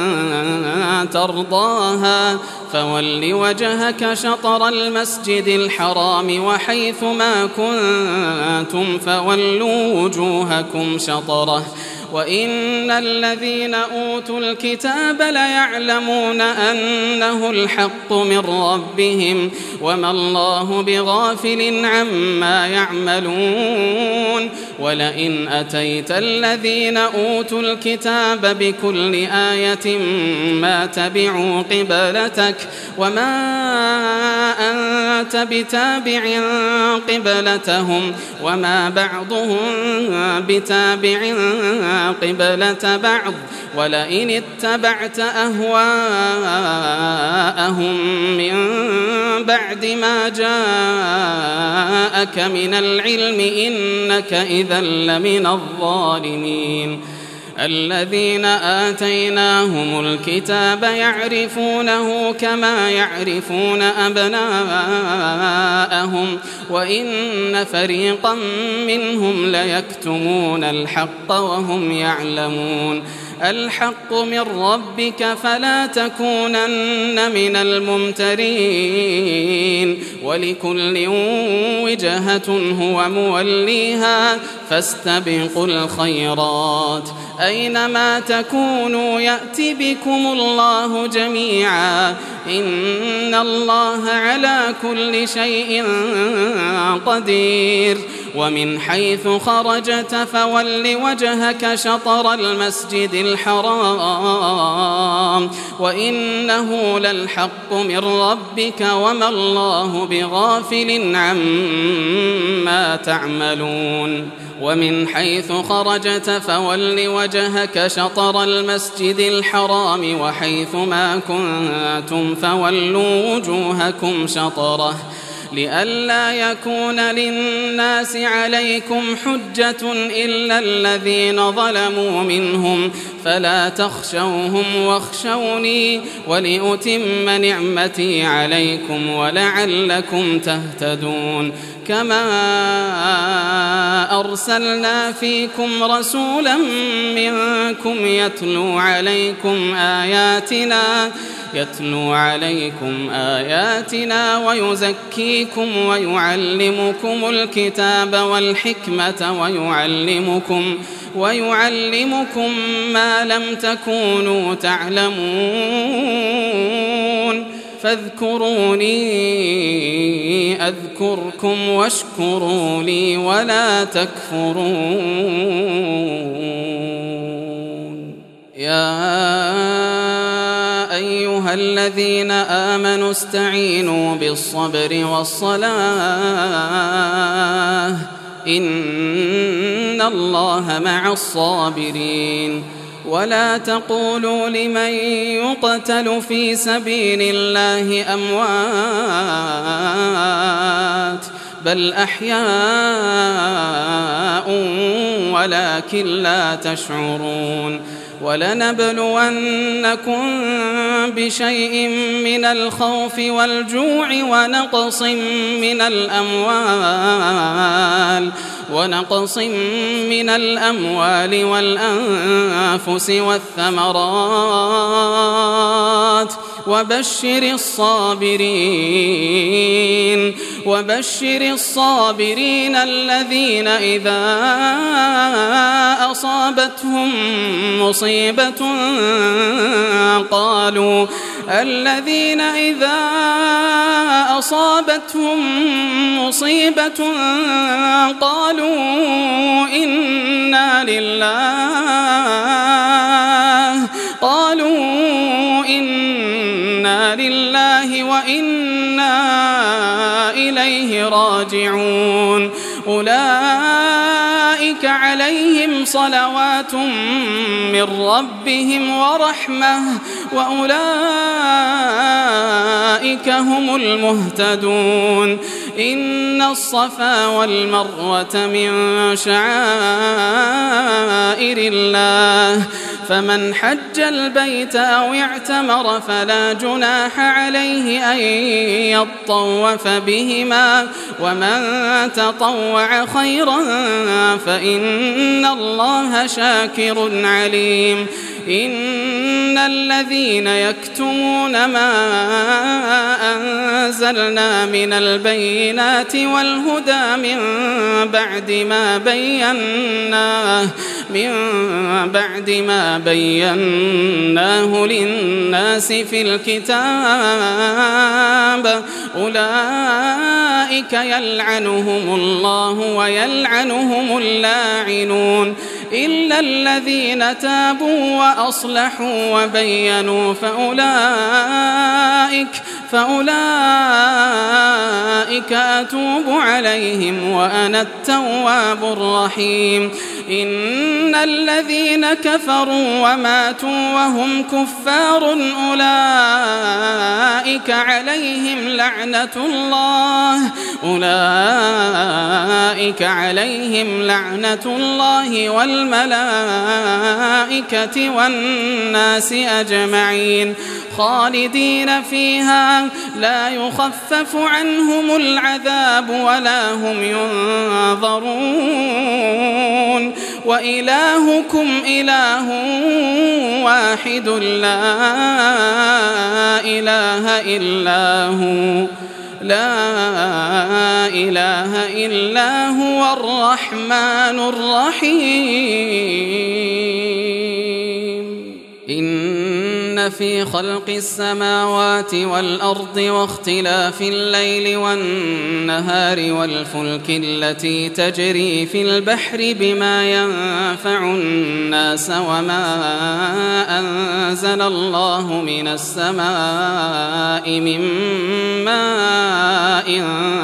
ترضاها فول وجهك شطر المسجد الحرام وحيث ما كنتم فولوا وجوهكم شطره وإن الذين أوتوا الكتاب ليعلمون أنه الحق من ربهم وما الله بغافل عما يعملون. ولئن أتيت الذين أوتوا الكتاب بكل آية ما تبعوا قبلتك وما أنت بتابع قبلتهم وما بعضهم بتابع قبلة بعض ولئن اتبعت أهواءهم من بعد ما جاءك من العلم إنك إذا لمن الظالمين. الذين آتيناهم الكتاب يعرفونه كما يعرفون أبناءهم وإن فريقا منهم ليكتمون الحق وهم يعلمون. الحق من ربك فلا تكونن من الممترين ولكل وجهة هو موليها فاستبقوا الخيرات أينما تكونوا يأتي بكم الله جميعا إن الله على كل شيء قدير. ومن حيث خرجت فول وجهك شطر المسجد الحرام وإنه للحق من ربك وما الله بغافل عما تعملون. ومن حيث خرجت فول وجهك شطر المسجد الحرام وحيث ما كنتم فولوا وجوهكم شطره لئلا يكون للناس عليكم حجة إلا الذين ظلموا منهم فلا تخشوهم واخشوني ولأتم نعمتي عليكم ولعلكم تهتدون كما أرسلنا فيكم رسولا منكم يتلو عليكم آياتنا ويزكيكم ويعلمكم الكتاب والحكمة ويعلمكم ما لم تكونوا تعلمون فاذكروني أذكركم واشكروا لي ولا تكفرون يا أيها الذين آمنوا استعينوا بالصبر والصلاة إن الله مع الصابرين ولا تقولوا لمن يقتل في سبيل الله أموات بل أحياء ولكن لا تشعرون ولنبلونكم بشيء من الخوف والجوع ونقص من الأموال والأنفس والثمرات وبشر الصابرين الذين إذا أصابتهم مصيبة قالوا إنا لله وإنا إليه راجعون أولئك عليهم صلوات من ربهم ورحمة وأولئك هم المهتدون إن الصفا والمروة من شعائر الله فمن حج البيت أو اعتمر فلا جناح عليه أن يطوف بهما ومن تطوع خيرا فإن الله شاكر عليم إن الذين يكتمون ما أنزلنا من البينات والهدى من بعد ما بيناه للناس في الكتاب أولئك يلعنهم الله ويلعنهم اللاعنون إلا الذين تابوا وأصلحوا وبينوا فأولئك أتوب عليهم وأنا التواب الرحيم إن الذين كفروا وماتوا وهم كفار أولئك عليهم لعنة الله والملائكة والناس أجمعين خالدين فيها لا يخفف عنهم العذاب ولا هم ينظرون وإلهكم إله واحد لا إله إلا هو الرحمن الرحيم إن في خلق السماوات والأرض واختلاف الليل والنهار والفلك التي تجري في البحر بما ينفع الناس وما أنزل الله من السماء من ماء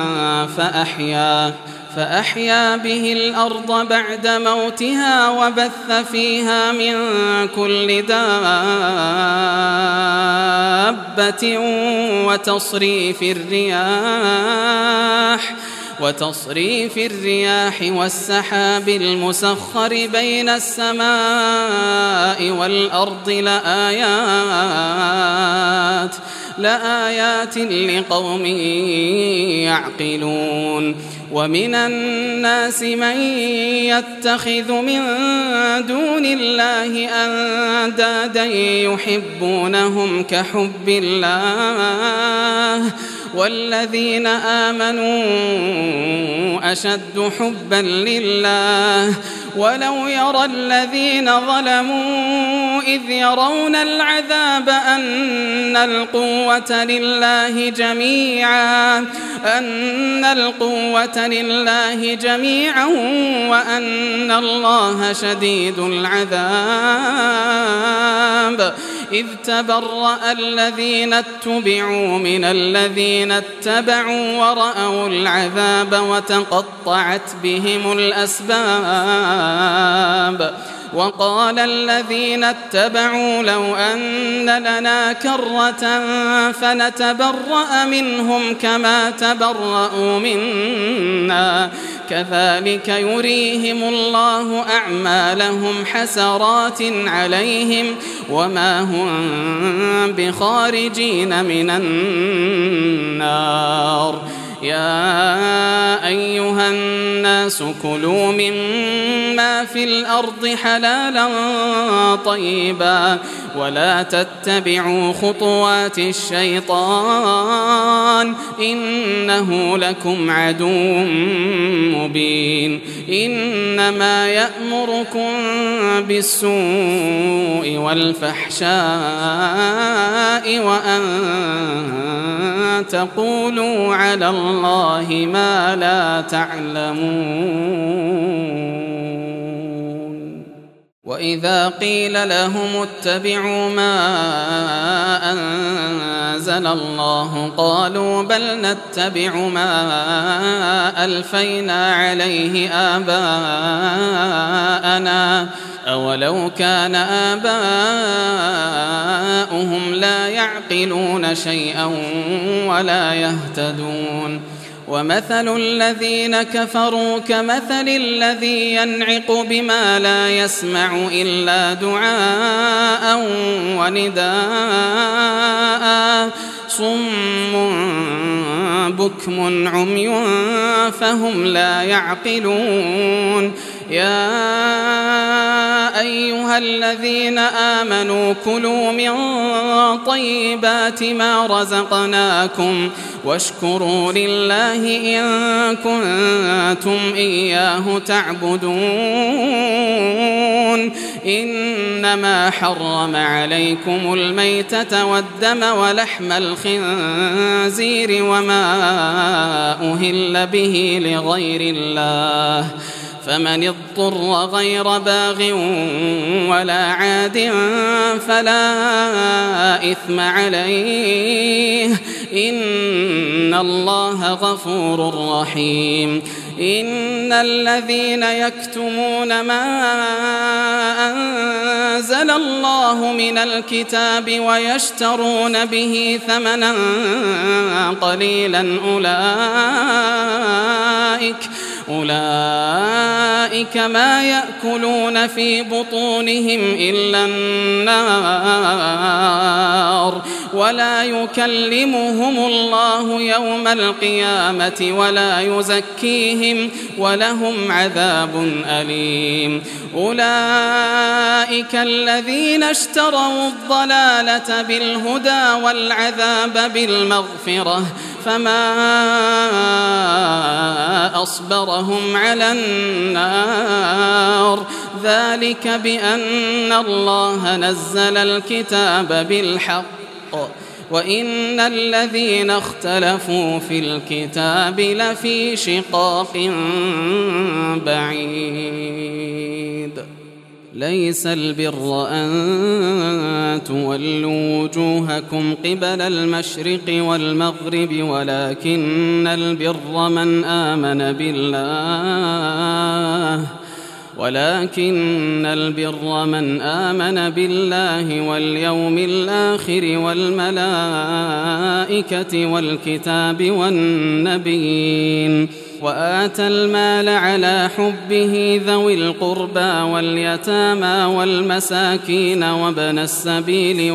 فأحيا به الأرض بعد موتها وبث فيها من كل دابة دابة وتصريف الرياح والسحاب المسخر بين السماء والأرض لآيات لقوم يعقلون. ومن الناس من يتخذ من دون الله أندادا يحبونهم كحب الله والذين آمنوا أشد حبا لله. ولو يرى الذين ظلموا إذ يرون العذاب أن القوة لله جميعا وأن الله شديد العذاب. إذ تبرأ الذين اتبعوا من الذين اتبعوا ورأوا العذاب وتقطعت بهم الأسباب. وقال الذين اتبعوا لو أن لنا كرة فنتبرأ منهم كما تبرأوا منا كذلك يريهم الله أعمالهم حسرات عليهم وما هم بخارجين من النار. يا أيها الناس كلوا مما في الأرض حلالا طيبا ولا تتبعوا خطوات الشيطان إنه لكم عدو مبين. إنما يأمركم بالسوء والفحشاء وأن تقولوا على الله ما لا تعلمون. وإذا قيل لهم اتبعوا ما أنزل الله قالوا بل نتبع ما ألفينا عليه آباءنا أولو كان آباؤهم لا يعقلون شيئا ولا يهتدون. ومثل الذين كفروا كمثل الذي ينعق بما لا يسمع إلا دعاء ونداء صم بكم عمي فهم لا يعقلون. يا أيها الذين آمنوا كلوا من طيبات ما رزقناكم واشكروا لله إن كنتم إياه تعبدون. إنما حرم عليكم الميتة والدم ولحم الخنزير وما أهل به لغير الله فمن اضطر غير باغ ولا عاد فلا إثم عليه إن الله غفور رحيم. إن الذين يكتمون ما أنزل الله من الكتاب ويشترون به ثمنا قليلا أولئك ما يأكلون في بطونهم إلا النار ولا يكلمهم الله يوم القيامة ولا يزكيهم ولهم عذاب أليم. أولئك الذين اشتروا الضلالة بالهدى والعذاب بالمغفرة فما أصبرهم على النار ذلك بأن الله نزل الكتاب بالحق وإن الذين اختلفوا في الكتاب لفي شقاق بعيد. ليس البر أن تولوا وجوهكم قبل المشرق والمغرب ولكن البر من آمن بالله واليوم الآخر والملائكة والكتاب والنبيين وآتى المال على حبه ذوي القربى واليتامى والمساكين وابن السبيل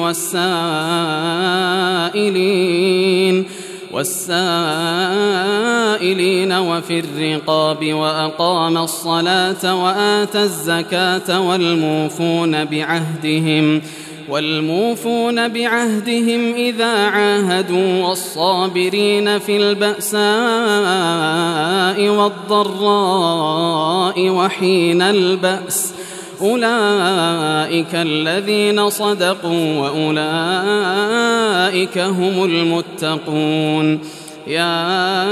والسائلين وفي الرقاب وأقام الصلاة وآتى الزكاة والموفون بعهدهم إذا عاهدوا والصابرين في البأساء والضراء وحين البأس أولئك الذين صدقوا وأولئك هم المتقون يا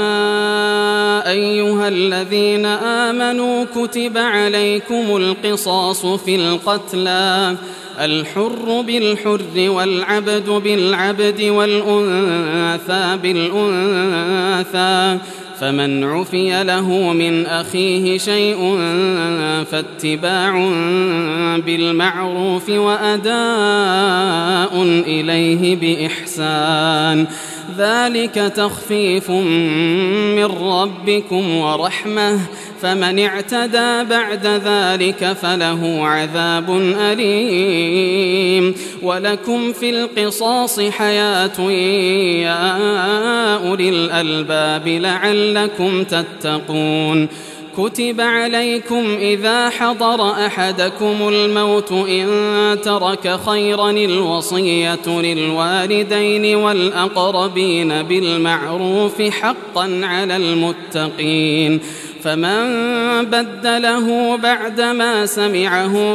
أيها الذين آمنوا كتب عليكم القصاص في القتلى الحر بالحر والعبد بالعبد والأنثى بالأنثى فمن عفي له من أخيه شيء فاتباع بالمعروف وأداء إليه بإحسان ذلك تخفيف من ربكم ورحمة فمن اعتدى بعد ذلك فله عذاب أليم ولكم في القصاص حياة يا أولي الألباب لعلكم تتقون كتب عليكم إذا حضر أحدكم الموت إن ترك خيرا الوصية للوالدين والأقربين بالمعروف حقا على المتقين فمن بدله بعدما سمعه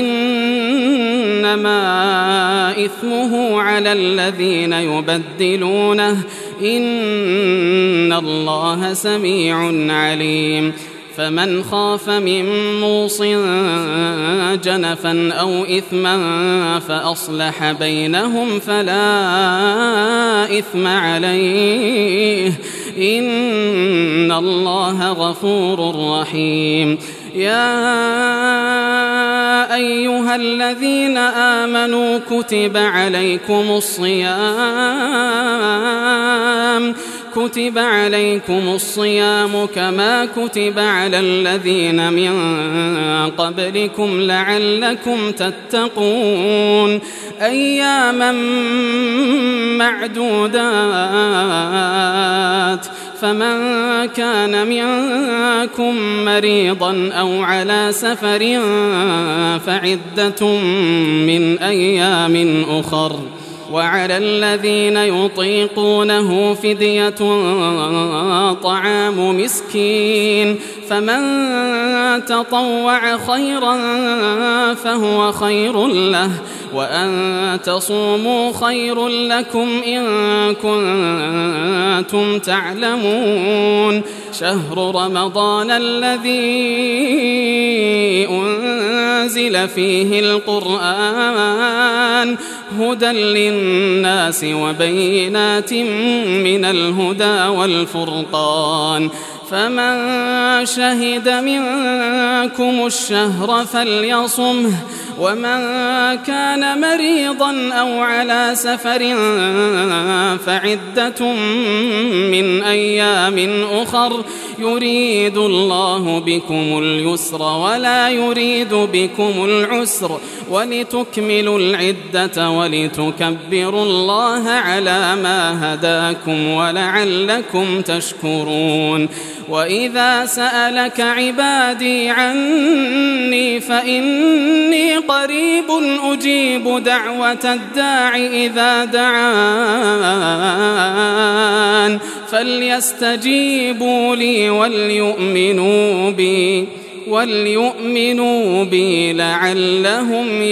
فإنما إثمه على الذين يبدلونه إن الله سميع عليم فمن خاف من موص جنفا أو إثما فأصلح بينهم فلا إثم عليه إن الله غفور رحيم يا أيها الذين آمنوا كتب عليكم الصيام كما كتب على الذين من قبلكم لعلكم تتقون أياما معدودات فمن كان منكم مريضا أو على سفر فعدة من أيام أخر وعلى الذين يطيقونه فدية طعام مسكين فمن تطوع خيرا فهو خير له وأن تصوموا خير لكم إن كنتم تعلمون شهر رمضان الذي أنزل فيه القرآن هدى للناس وبينات من الهدى والفرقان فمن شهد منكم الشهر فليصمه ومن كان مريضا أو على سفر فعدة من أيام أخر يريد الله بكم اليسر ولا يريد بكم العسر ولتكملوا العدة ولتكبروا الله على ما هداكم ولعلكم تشكرون وإذا سألك عبادي عني فإني قريب أجيب دعوة الداع إذا دعان فليستجيبوا لي وليؤمنوا بي لعلهم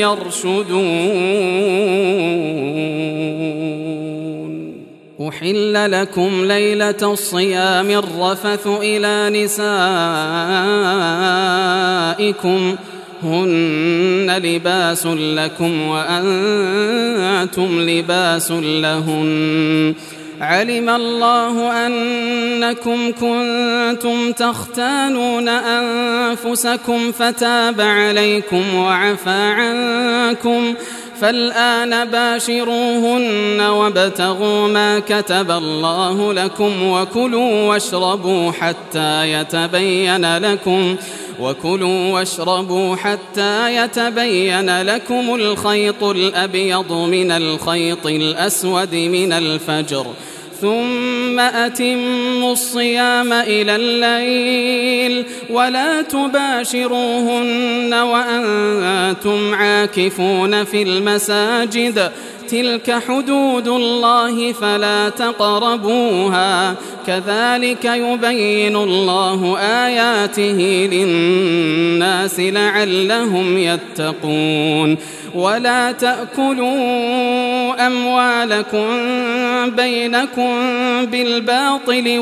يرشدون أحل لكم ليلة الصيام الرفث إلى نسائكم هن لباس لكم وأنتم لباس لهن علم الله أنكم كنتم تختانون أنفسكم فتاب عليكم وعفى عنكم فالآن باشروهن وابتغوا ما كتب الله لكم وكلوا واشربوا حتى يتبين لكم الخيط الأبيض من الخيط الأسود من الفجر ثم أتموا الصيام إلى الليل ولا تباشروهن وأنتم عاكفون في المساجد تلك حدود الله فلا تقربوها كذلك يبين الله آياته للناس لعلهم يتقون ولا تأكلوا أموالكم بينكم بالباطل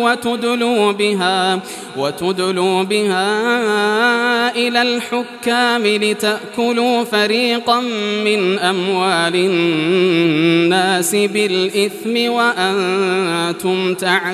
وتدلوا بها إلى الحكام لتأكلوا فريقا من أموال الناس بالإثم وأنتم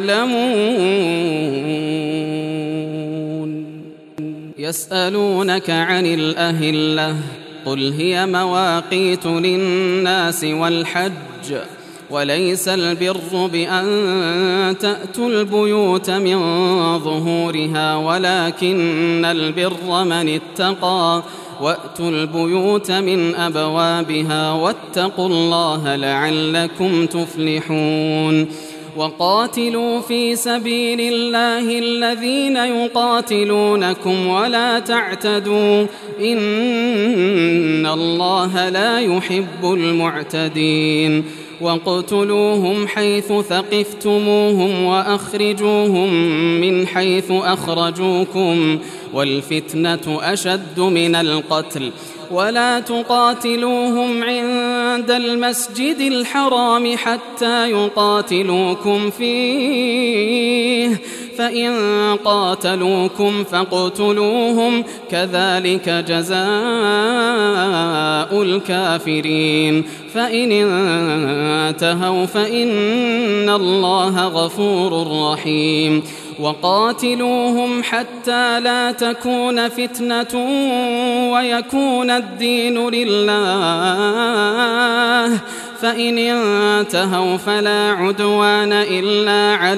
تعلمون يسألونك عن الأهلة قل هي مواقيت للناس والحج وليس البر بأن تأتوا البيوت من ظهورها ولكن البر من اتقى وأتوا البيوت من أبوابها واتقوا الله لعلكم تفلحون وقاتلوا في سبيل الله الذين يقاتلونكم ولا تعتدوا إن الله لا يحب المعتدين واقتلوهم حيث ثقفتموهم وأخرجوهم من حيث أخرجوكم والفتنة أشد من القتل ولا تقاتلوهم عند المسجد الحرام حتى يقاتلوكم فيه فإن قاتلوكم فاقتلوهم كذلك جزاء الكافرين فإن انتهوا فإن الله غفور رحيم وقاتلوهم حتى لا تكون فتنة ويكون الدين لله فإن انتهوا فلا عدوان إلا على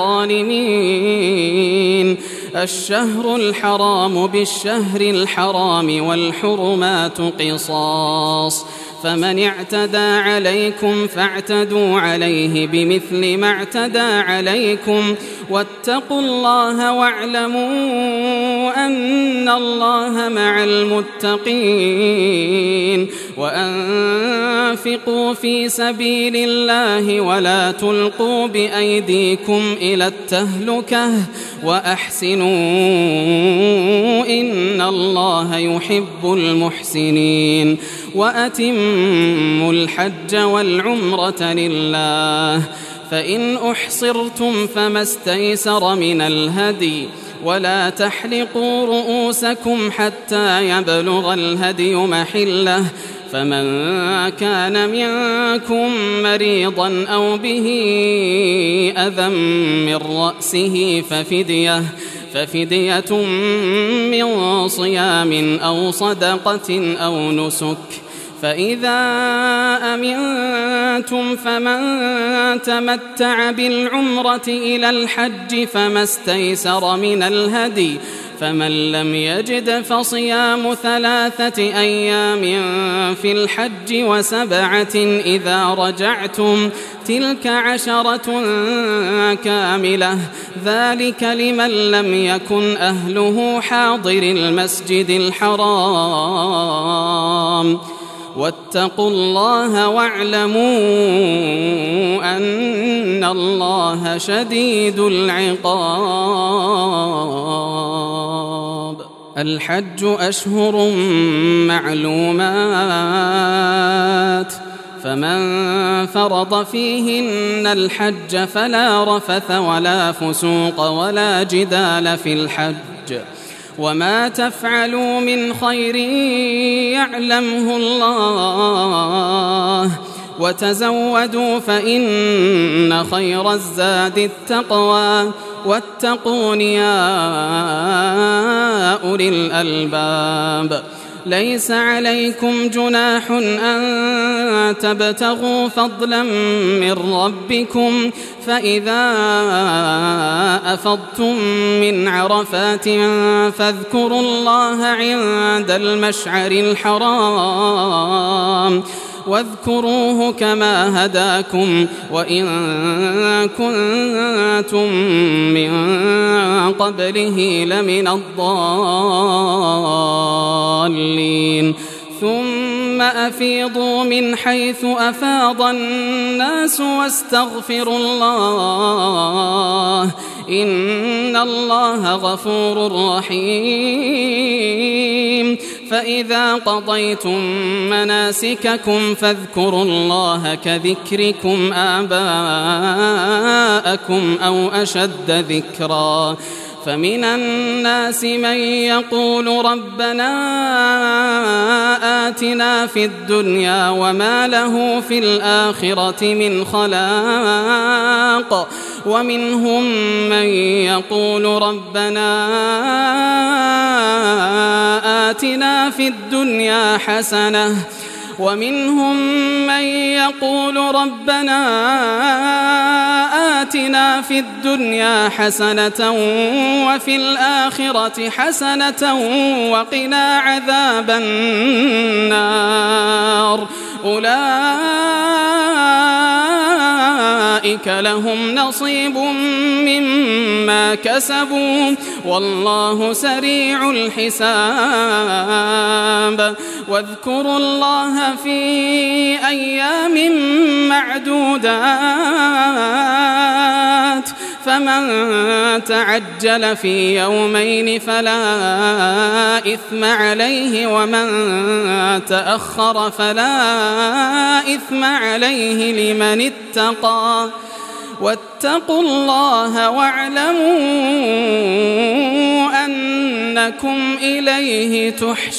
الظالمين الشهر الحرام بالشهر الحرام والحرمات قصاص فمن اعتدى عليكم فاعتدوا عليه بمثل ما اعتدى عليكم واتقوا الله واعلموا أن الله مع المتقين وأنفقوا في سبيل الله ولا تلقوا بأيديكم إلى التهلكة وأحسنوا إن الله يحب المحسنين وأتموا الحج والعمرة لله فإن أحصرتم فما استيسر من الهدي ولا تحلقوا رؤوسكم حتى يبلغ الهدي محله فمن كان منكم مريضا أو به أذى من رأسه ففدية من صيام أو صدقة أو نسك فإذا أمنتم فمن تمتع بالعمرة إلى الحج فما استيسر من الهدي فمن لم يجد فصيام 3 أيام في الحج و7 إذا رجعتم تلك 10 كاملة ذلك لمن لم يكن أهله حاضر المسجد الحرام واتقوا الله واعلموا أن الله شديد العقاب الحج أشهر معلومات فمن فرض فيهن الحج فلا رفث ولا فسوق ولا جدال في الحج وما تفعلوا من خير يعلمه الله وتزودوا فإن خير الزاد التقوى واتقون يا أولي الألباب. ليس عليكم جناح أن تبتغوا فضلا من ربكم فإذا أفضتم من عرفات فاذكروا الله عند المشعر الحرام واذكروه كما هداكم وإن كنتم من قبله لمن الضالين. ثم أفيضوا من حيث أفاض الناس واستغفروا الله إن الله غفور رحيم. فإذا قضيتم مناسككم فاذكروا الله كذكركم آباءكم أو أشد ذكرا. فمن الناس من يقول ربنا آتنا في الدنيا وما له في الآخرة من خلاق ومنهم من يقول ربنا آتنا في الدنيا حسنة ومنهم من يقول ربنا آتنا في الدنيا حسنة وفي الآخرة حسنة وقنا عذاب النار. أولئك لهم نصيب مما كسبوا والله سريع الحساب. واذكروا الله في أيام معدودات فمن تعجل في يومين فلا إثم عليه ومن تأخر فلا إثم عليه لمن اتقى واتقوا الله واعلموا أنكم إليه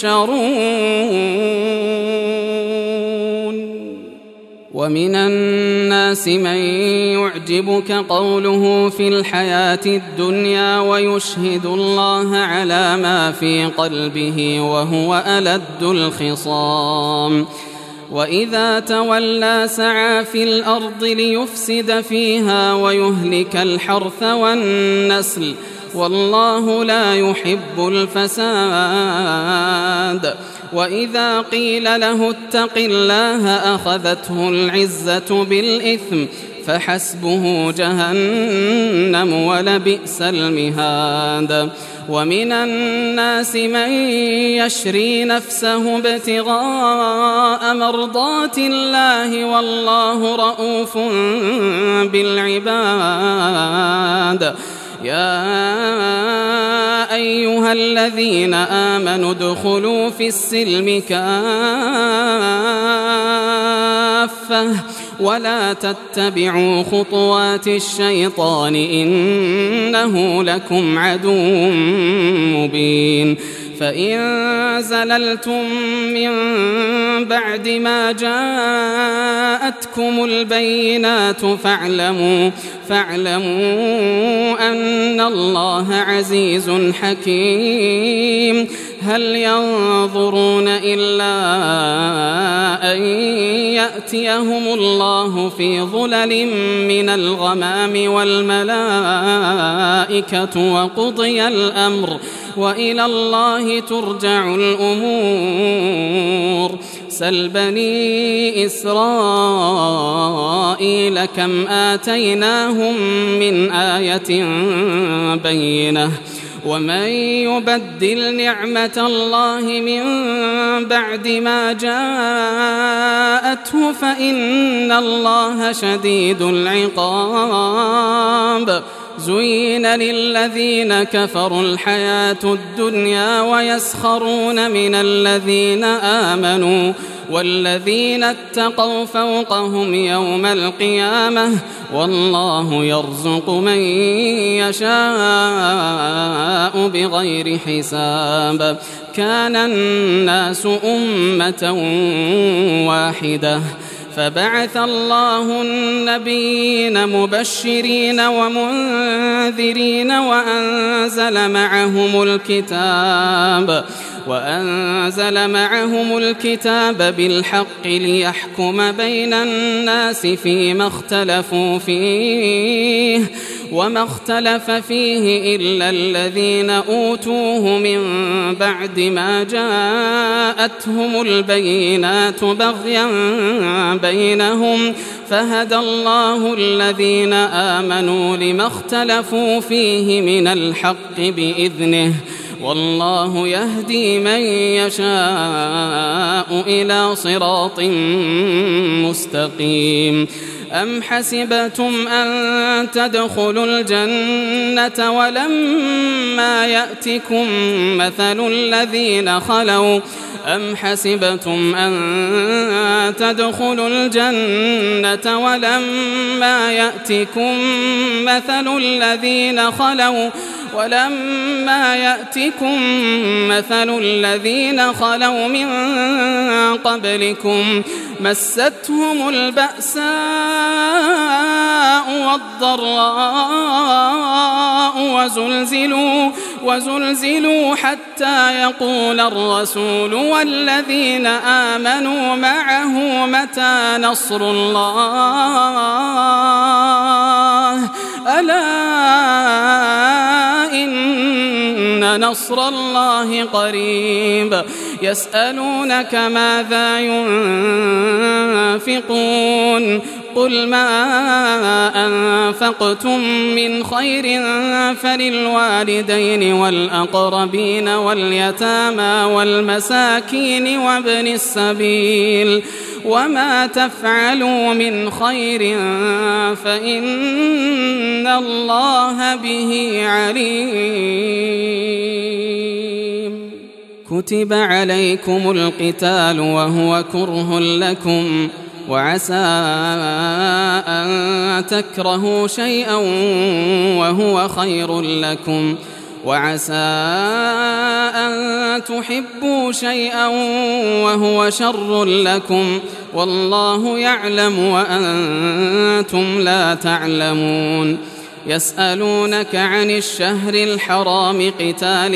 تحشرون. ومن الناس من يعجبك قوله في الحياة الدنيا ويشهد الله على ما في قلبه وهو ألد الخصام. وإذا تولى سعى في الأرض ليفسد فيها ويهلك الحرث والنسل والله لا يحب الفساد. وإذا قيل له اتق الله أخذته العزة بالإثم فحسبه جهنم ولبئس المهاد. ومن الناس من يشري نفسه ابتغاء مرضات الله والله رؤوف بالعباد. يا أيها الذين آمنوا ادخلوا في السلم كافة ولا تتبعوا خطوات الشيطان إنه لكم عدو مبين. فإن زللتم من بعد ما جاءتكم البينات فاعلموا أن الله عزيز حكيم. هل ينظرون إلا أن يأتيهم الله في ظلل من الغمام والملائكة وقضي الأمر وإلى الله ترجع الأمور. سل بني إسرائيل كم آتيناهم من آية بينة ومن يبدل نعمة الله من بعد ما جاءته فإن الله شديد العقاب. زين للذين كفروا الحياة الدنيا ويسخرون من الذين آمنوا والذين اتقوا فوقهم يوم القيامة والله يرزق من يشاء بغير حساب. كان الناس أمة واحدة فبعث الله النبيين مبشرين ومنذرين وأنزل معهم الكتاب بالحق ليحكم بين الناس فيما اختلفوا فيه وما اختلف فيه إلا الذين أوتوه من بعد ما جاءتهم البينات بغيا بينهم فهدى الله الذين آمنوا لما اختلفوا فيه من الحق بإذنه والله يهدي من يشاء إلى صراط مستقيم. أم حسبتم أن تدخلوا الجنة ولما يأتكم مثل الذين خلوا من قبلكم مستهم البأساء والضراء وزلزلوا حتى يقول الرسول والذين آمنوا معه متى نصر الله ألا إن نصر الله قريب. يسألونك ماذا ينفقون قل ما أنفقتم من خير فللوالدين والأقربين واليتامى والمساكين وابن السبيل وما تفعلوا من خير فإن الله به عليم. كتب عليكم القتال وهو كره لكم وعسى أن تكرهوا شيئا وهو خير لكم وعسى أن تحبوا شيئا وهو شر لكم والله يعلم وأنتم لا تعلمون. يسألونك عن الشهر الحرام قتال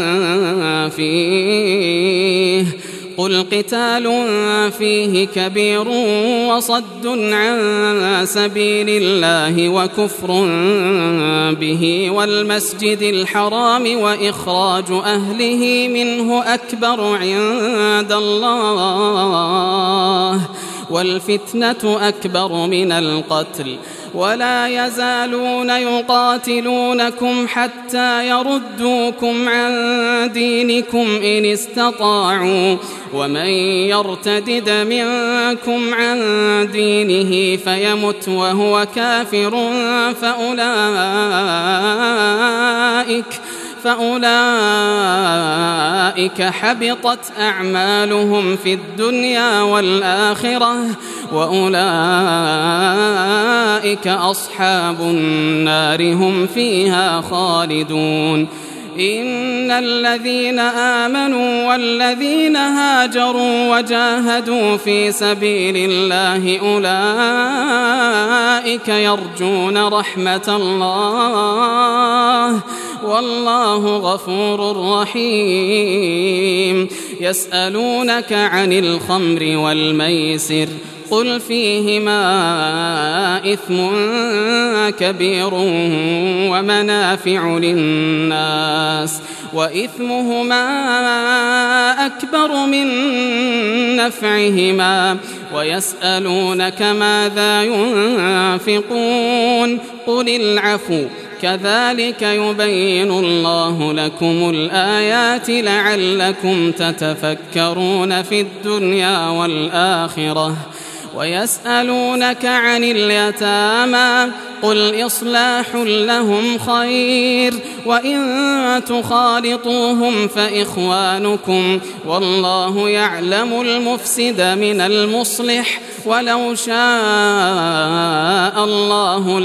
فيه قل قتال فيه كبير وصد عن سبيل الله وكفر به والمسجد الحرام وإخراج أهله منه أكبر عند الله والفتنة أكبر من القتل ولا يزالون يقاتلونكم حتى يردوكم عن دينكم إن استطاعوا ومن يرتدد منكم عن دينه فيمت وهو كافر فأولئك حبطت أعمالهم في الدنيا والآخرة وأولئك أصحاب النار هم فيها خالدون. إن الذين آمنوا والذين هاجروا وجاهدوا في سبيل الله أولئك يرجون رحمة الله والله غفور رحيم. يسألونك عن الخمر والميسر قل فيهما إثم كبير ومنافع للناس وإثمهما أكبر من نفعهما ويسألونك ماذا ينفقون قل العفو كذلك يبين الله لكم الآيات لعلكم تتفكرون في الدنيا والآخرة. ويسألونك عن اليتامى قل إصلاح لهم خير وإن تخالطوهم فإخوانكم والله يعلم المفسد من المصلح ولو شاء الله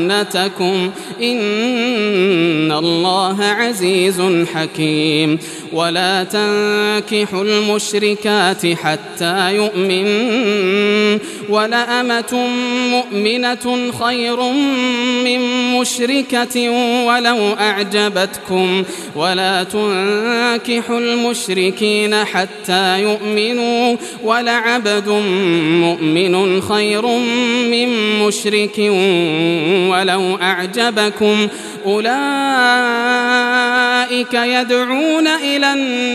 لأعنتكم إن الله عزيز حكيم. ولا تنكحوا المشركات حتى يؤمنوا ولأمة مؤمنة خير من مشركة ولو أعجبتكم ولا تنكحوا المشركين حتى يؤمنوا ولعبد مؤمن خير من مشرك ولو أعجبكم أولئك يدعون إلى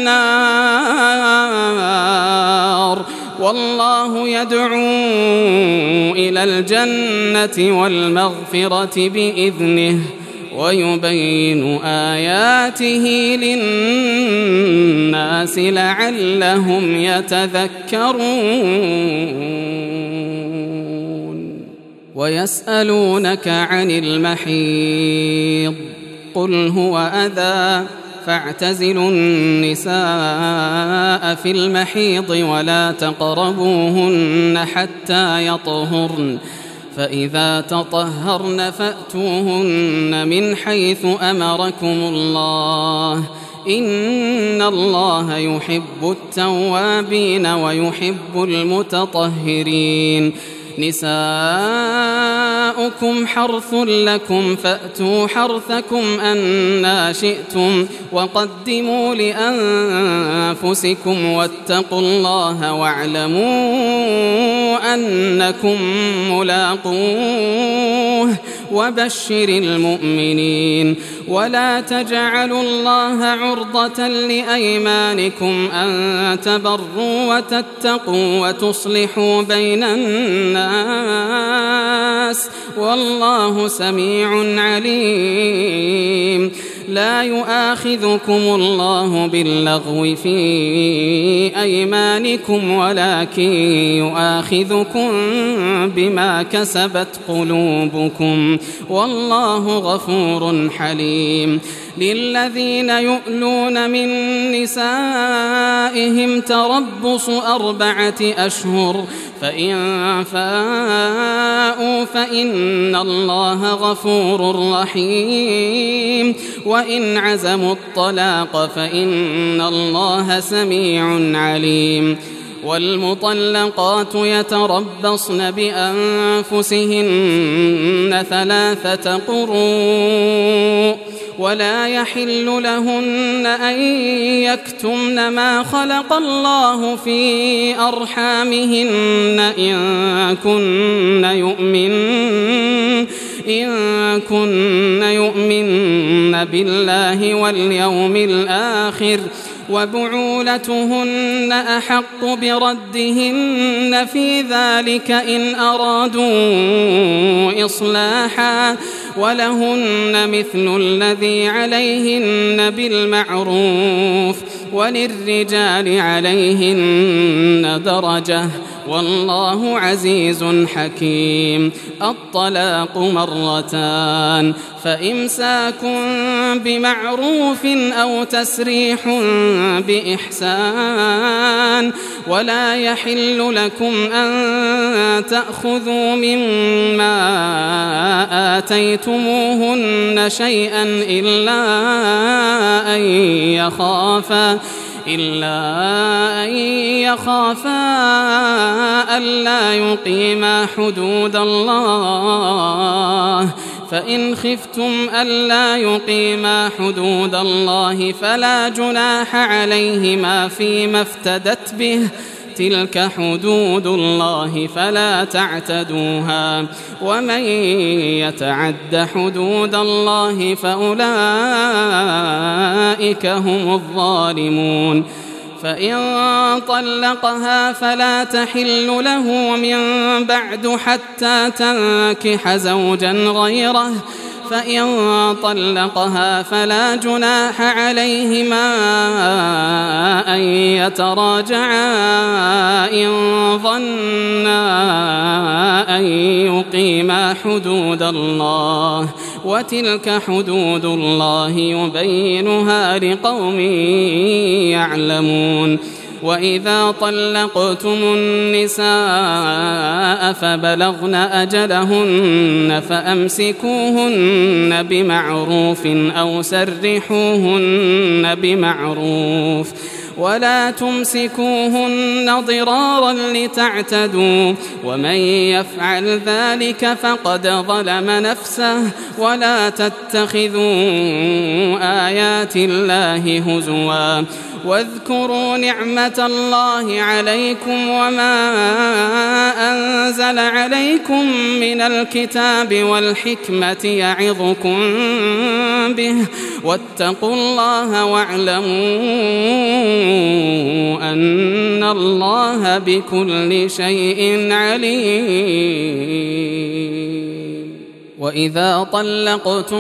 النار والله يدعو إلى الجنة والمغفرة بإذنه ويبين آياته للناس لعلهم يتذكرون ويسألونك عن المحيض قل هو أذى فاعتزلوا النساء في المحيض ولا تقربوهن حتى يطهرن فإذا تطهرن فأتوهن من حيث أمركم الله إن الله يحب التوابين ويحب المتطهرين نساؤكم حرث لكم فأتوا حرثكم أنى شئتم وقدموا لأنفسكم واتقوا الله واعلموا أنكم ملاقوه وبشر المؤمنين ولا تجعلوا الله عرضة لأيمانكم أن تبروا وتتقوا وتصلحوا بين الناس والله سميع عليم لا يؤاخذكم الله باللغو في أيمانكم ولكن يؤاخذكم بما كسبت قلوبكم والله غفور حليم للذين يؤلون من نسائهم تربص 4 أشهر فإن فاءوا فإن الله غفور رحيم وإن عزموا الطلاق فإن الله سميع عليم والمطلقات يتربصن بأنفسهن 3 قروء ولا يحل لهن أن يكتمن ما خلق الله في أرحامهن إن كن يؤمن بالله واليوم الآخر وبعولتهن أحق بردهن في ذلك إن أرادوا إصلاحا ولهن مثل الذي عليهن بالمعروف وللرجال عليهن درجة والله عزيز حكيم الطلاق 2 فإمساك بمعروف أو تسريح بإحسان ولا يحل لكم أن تأخذوا مما آتيتموهن شيئا إلا أن يخافا ألا يقيما حدود الله فإن خفتم ألا يقيما حدود الله فلا جناح عليهما فيما افتدت به تلك حدود الله فلا تعتدوها ومن يتعد حدود الله فأولئك هم الظالمون فإن طلقها فلا تحل له من بعد حتى تنكح زوجا غيره فإن طلقها فلا جناح عليهما أن يتراجعا إن ظنا أن يقيما حدود الله وتلك حدود الله يبينها لقوم يعلمون وإذا طلقتم النساء فبلغن أجلهن فأمسكوهن بمعروف أو سرحوهن بمعروف ولا تمسكوهن ضرارا لتعتدوا ومن يفعل ذلك فقد ظلم نفسه ولا تتخذوا آيات الله هزوا واذكروا نعمة الله عليكم وما أنزل عليكم من الكتاب والحكمة يعظكم به واتقوا الله واعلموا أن الله بكل شيء عليم. وإذا طلقتم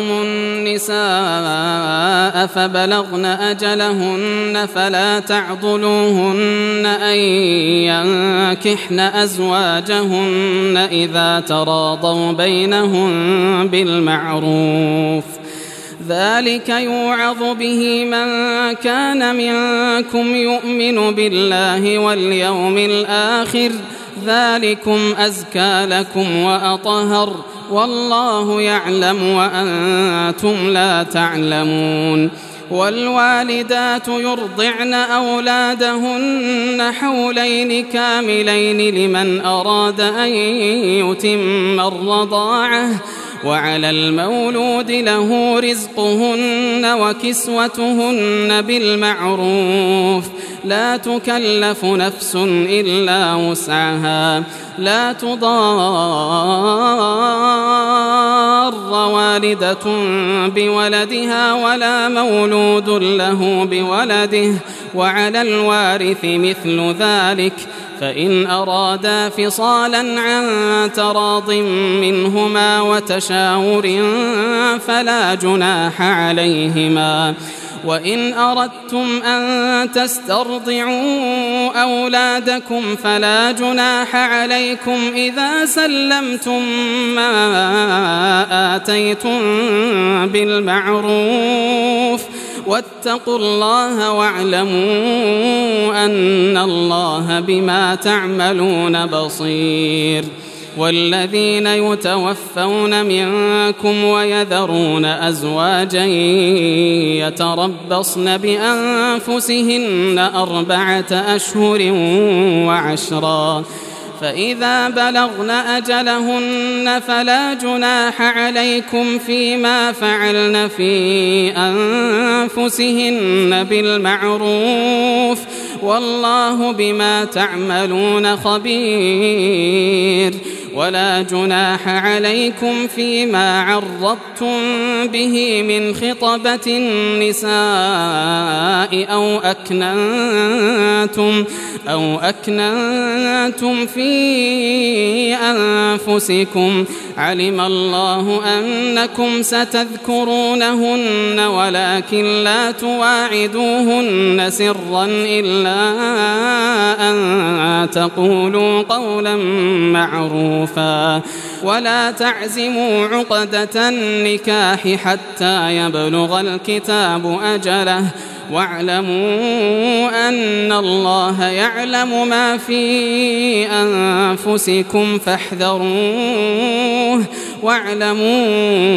النساء فبلغن أجلهن فلا تعضلوهن أن ينكحن أزواجهن إذا تراضوا بينهم بالمعروف ذلك يوعظ به من كان منكم يؤمن بالله واليوم الآخر ذلكم أزكى لكم وأطهر والله يعلم وأنتم لا تعلمون. والوالدات يرضعن أولادهن حولين كاملين لمن أراد أن يتم الرضاعة وعلى المولود له رزقهن وكسوتهن بالمعروف لا تكلف نفس إلا وسعها لا تضار والدة بولدها ولا مولود له بولده وعلى الوارث مثل ذلك فإن أرادا فصالا عن تراض منهما وتشاور فلا جناح عليهما. وإن أردتم أن تسترضعوا أولادكم فلا جناح عليكم إذا سلمتم ما آتيتم بالمعروف واتقوا الله واعلموا أن الله بما تعملون بصير. والذين يتوفون منكم ويذرون أزواجا يتربصن بأنفسهن 4 أشهر و10 فإذا بلغن أجلهن فلا جناح عليكم فيما فعلن في أنفسهن بالمعروف والله بما تعملون خبير. ولا جناح عليكم فيما عرضتم به من خطبة النساء أو أكننتم في أنفسكم علم الله أنكم ستذكرونهن ولكن لا تواعدوهن سرا إلا أن تقولوا قولا معروفا ولا تعزموا عقدة النكاح حتى يبلغ الكتاب أجله واعلموا أن الله يعلم ما في أنفسكم فاحذروه واعلموا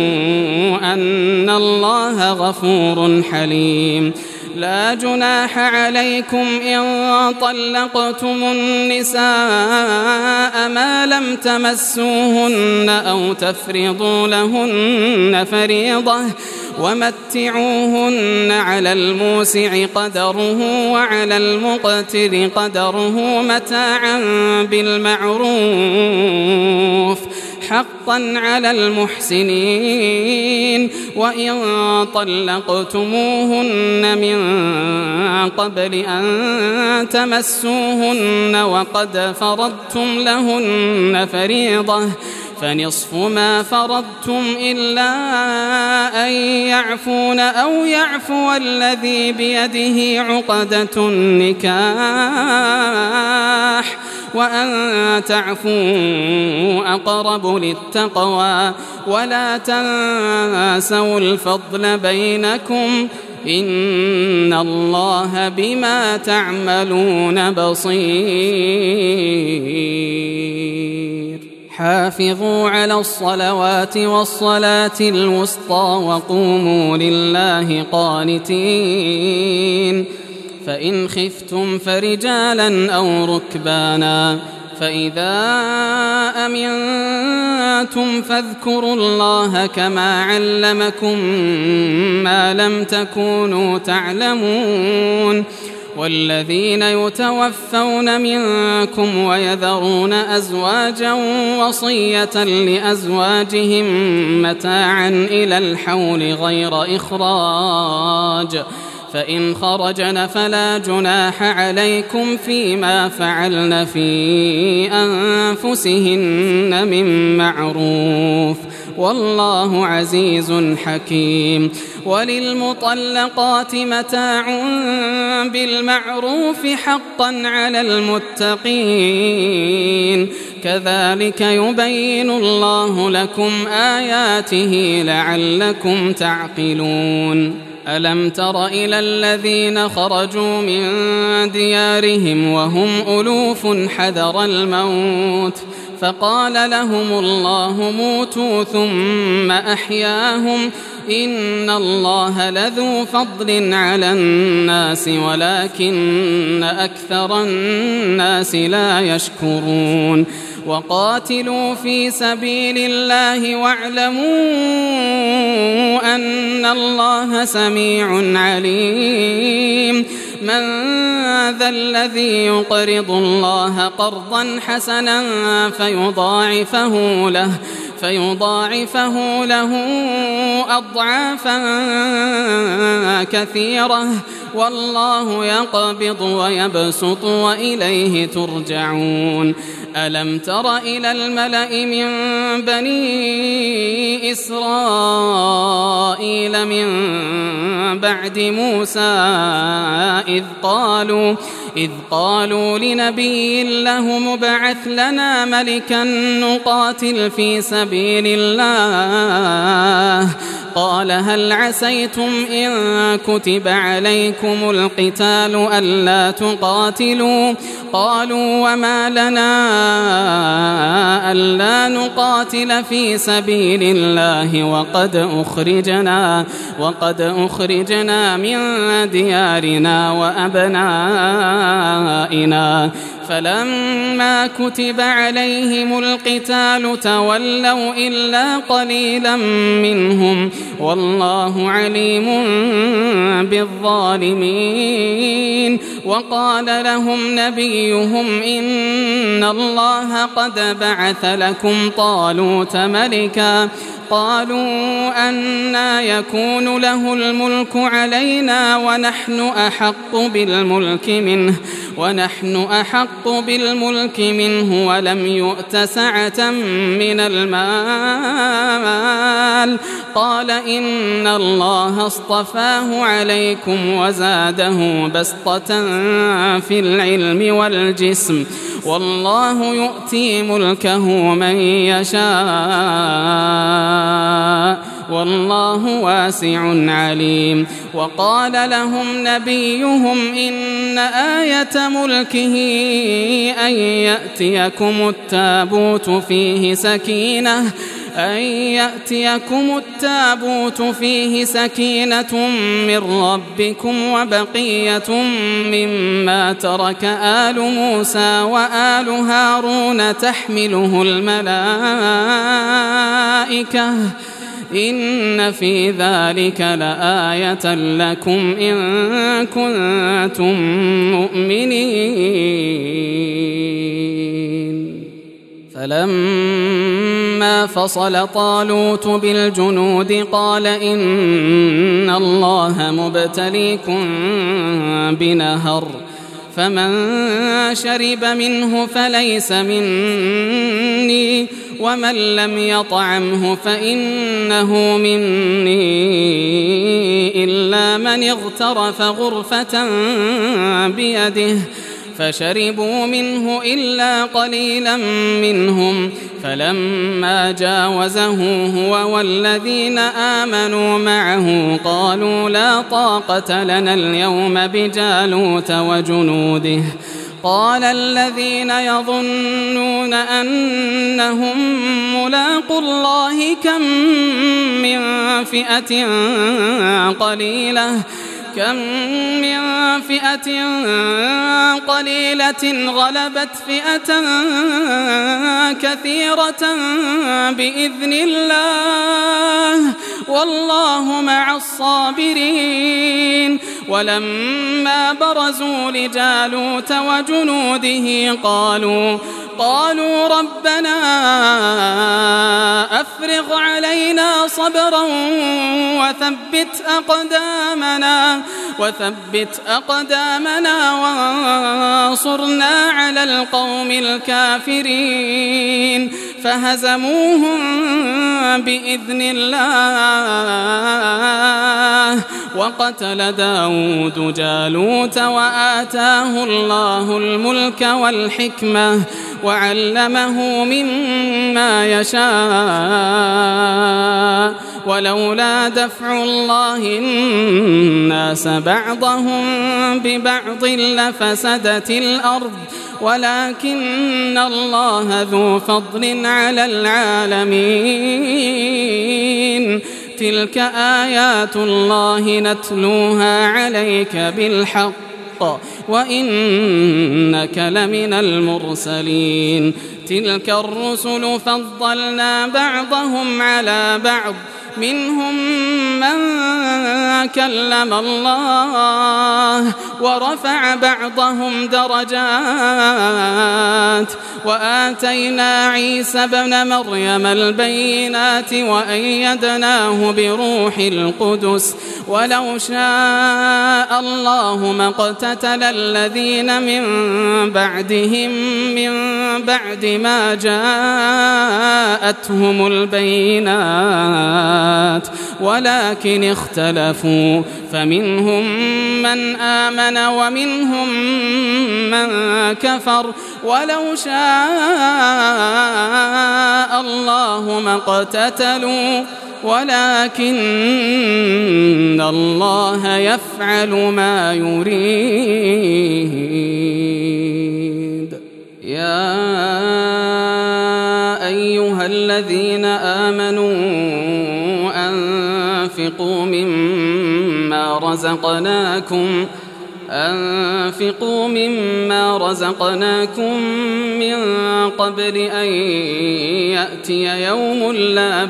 أن الله غفور حليم. لا جناح عليكم إن طلقتم النساء ما لم تمسوهن أو تفرضوا لهن فريضة ومتعوهن على الموسع قدره وعلى المقتر قدره متاعا بالمعروف حقا على المحسنين. وإن طلقتموهن من قبل أن تمسوهن وقد فرضتم لهن فريضة فنصف ما فرضتم إلا أن يعفون أو يعفو الذي بيده عقدة النكاح وأن تعفوا أقرب للتقوى ولا تنسوا الفضل بينكم إن الله بما تعملون بصير حافظوا على الصلوات والصلاة الوسطى وقوموا لله قانتين فإن خفتم فرجالا أو ركبانا فإذا أمنتم فاذكروا الله كما علمكم ما لم تكونوا تعلمون والذين يتوفون منكم ويذرون أزواجا وصية لأزواجهم متاعا إلى الحول غير إخراج فإن خرجن فلا جناح عليكم فيما فعلن في أنفسهن من معروف والله عزيز حكيم وللمطلقات متاع بالمعروف حقا على المتقين كذلك يبين الله لكم آياته لعلكم تعقلون ألم تر إلى الذين خرجوا من ديارهم وهم ألوف حذر الموت فقال لهم الله موتوا ثم أحياهم إن الله لذو فضل على الناس ولكن أكثر الناس لا يشكرون وقاتلوا في سبيل الله واعلموا أن الله سميع عليم من ذا الذي يقرض الله قرضا حسنا فيضاعفه له أضعافا كثيرة والله يقبض ويبسط وإليه ترجعون ألم تر إلى الملأ من بني إسرائيل من بعد موسى إذ قالوا لنبي له مبعث لنا ملكا نقاتل في سبيل الله قال هل عسيتم إن كتب عليكم القتال ألا تقاتلوا قالوا وما لنا ألا نقاتل في سبيل الله وقد أخرجنا من ديارنا وأبنائنا فلما كتب عليهم القتال تولوا إلا قليلا منهم والله عليم بالظالمين وقال لهم نبيهم إن الله قد بعث لكم طالوت ملكا قالوا أنى يكون له الملك علينا ونحن أحق بالملك منه ولم يؤت سعة من المال قال إن الله اصطفاه عليكم وزاده بسطة في العلم والجسم والله يؤتي ملكه من يشاء والله واسع عليم وقال لهم نبيهم إن آية ملكه أن يأتيكم التابوت فيه سكينة من ربكم وبقية مما ترك آل موسى وآل هارون تحمله الملائكة إن في ذلك لآية لكم إن كنتم مؤمنين فلما فصل طالوت بالجنود قال إن الله مبتليكم بنهر فمن شرب منه فليس مني ومن لم يطعمه فإنه مني إلا من اغترف غرفة بيده فشربوا منه إلا قليلا منهم فلما جاوزه هو والذين آمنوا معه قالوا لا طاقة لنا اليوم بجالوت وجنوده قال الذين يظنون أنهم ملاقو الله كم من فئة قليلة غلبت فئة كثيرة بإذن الله والله مع الصابرين ولما برزوا لجالوت وجنوده قالوا ربنا أفرغ علينا صبرا وثبت أقدامنا وانصرنا على القوم الكافرين فهزموهم بإذن الله وقتل داود جالوت وآتاه الله الملك والحكمة وعلمه مما يشاء ولولا دفع الله الناس بعضهم ببعض لفسدت الأرض ولكن الله ذو فضل على العالمين تلك آيات الله نتلوها عليك بالحق وإنك لمن المرسلين تلك الرسل فضلنا بعضهم على بعض منهم من كلم الله ورفع بعضهم درجات وآتينا عيسى ابن مريم البينات وأيدناه بروح القدس ولو شاء الله ما اقتتل الذين من بعدهم من بعد ما جاءتهم البينات ولكن اختلفوا فمنهم من آمن ومنهم من كفر ولو شاء الله ما اقتتلوا ولكن الله يفعل ما يريد يا أيها الذين آمنوا أنفقوا مما رزقناكم من قبل أن يأتي يوم لا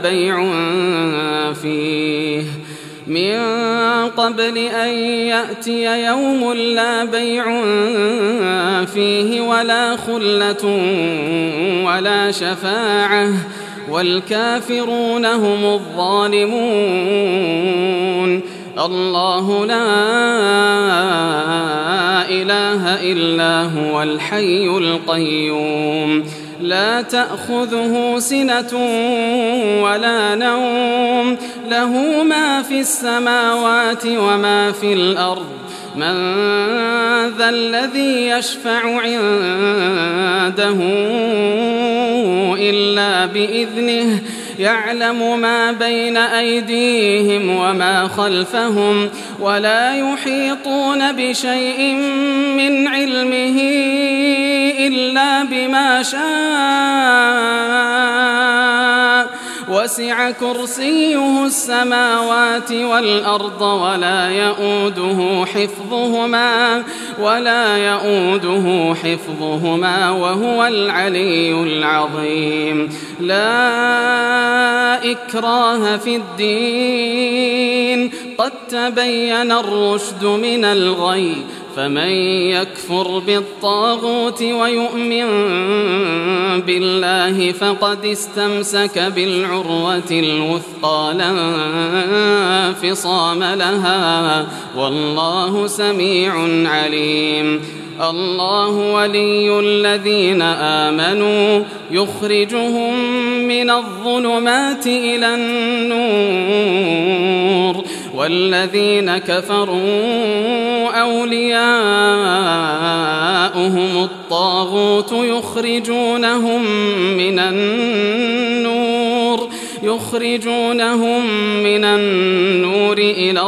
بيع فيه ولا خلة ولا شفاعة والكافرون هم الظالمون الله لا إله إلا هو الحي القيوم لا تأخذه سنة ولا نوم له ما في السماوات وما في الأرض من ذا الذي يشفع عنده إلا بإذنه يعلم ما بين أيديهم وما خلفهم ولا يحيطون بشيء من علمه إلا بما شاء وسع كرسيه السماوات والأرض ولا يؤوده حفظهما وهو العلي العظيم لا إكراه في الدين قد تبين الرشد من الغي فمن يكفر بالطاغوت ويؤمن بالله فقد استمسك بالعروة الوثقى لا انفصام لها والله سميع عليم الله ولي الذين آمنوا يخرجهم من الظلمات إلى النور والذين كفروا أولياؤهم الطاغوت يخرجونهم من النور إلى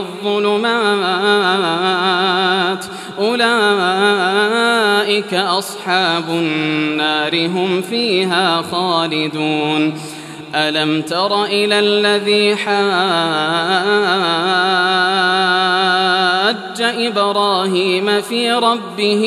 الظلمات أولئك أصحاب النار هم فيها خالدون ألم تر إلى الذي حاج إبراهيم في ربه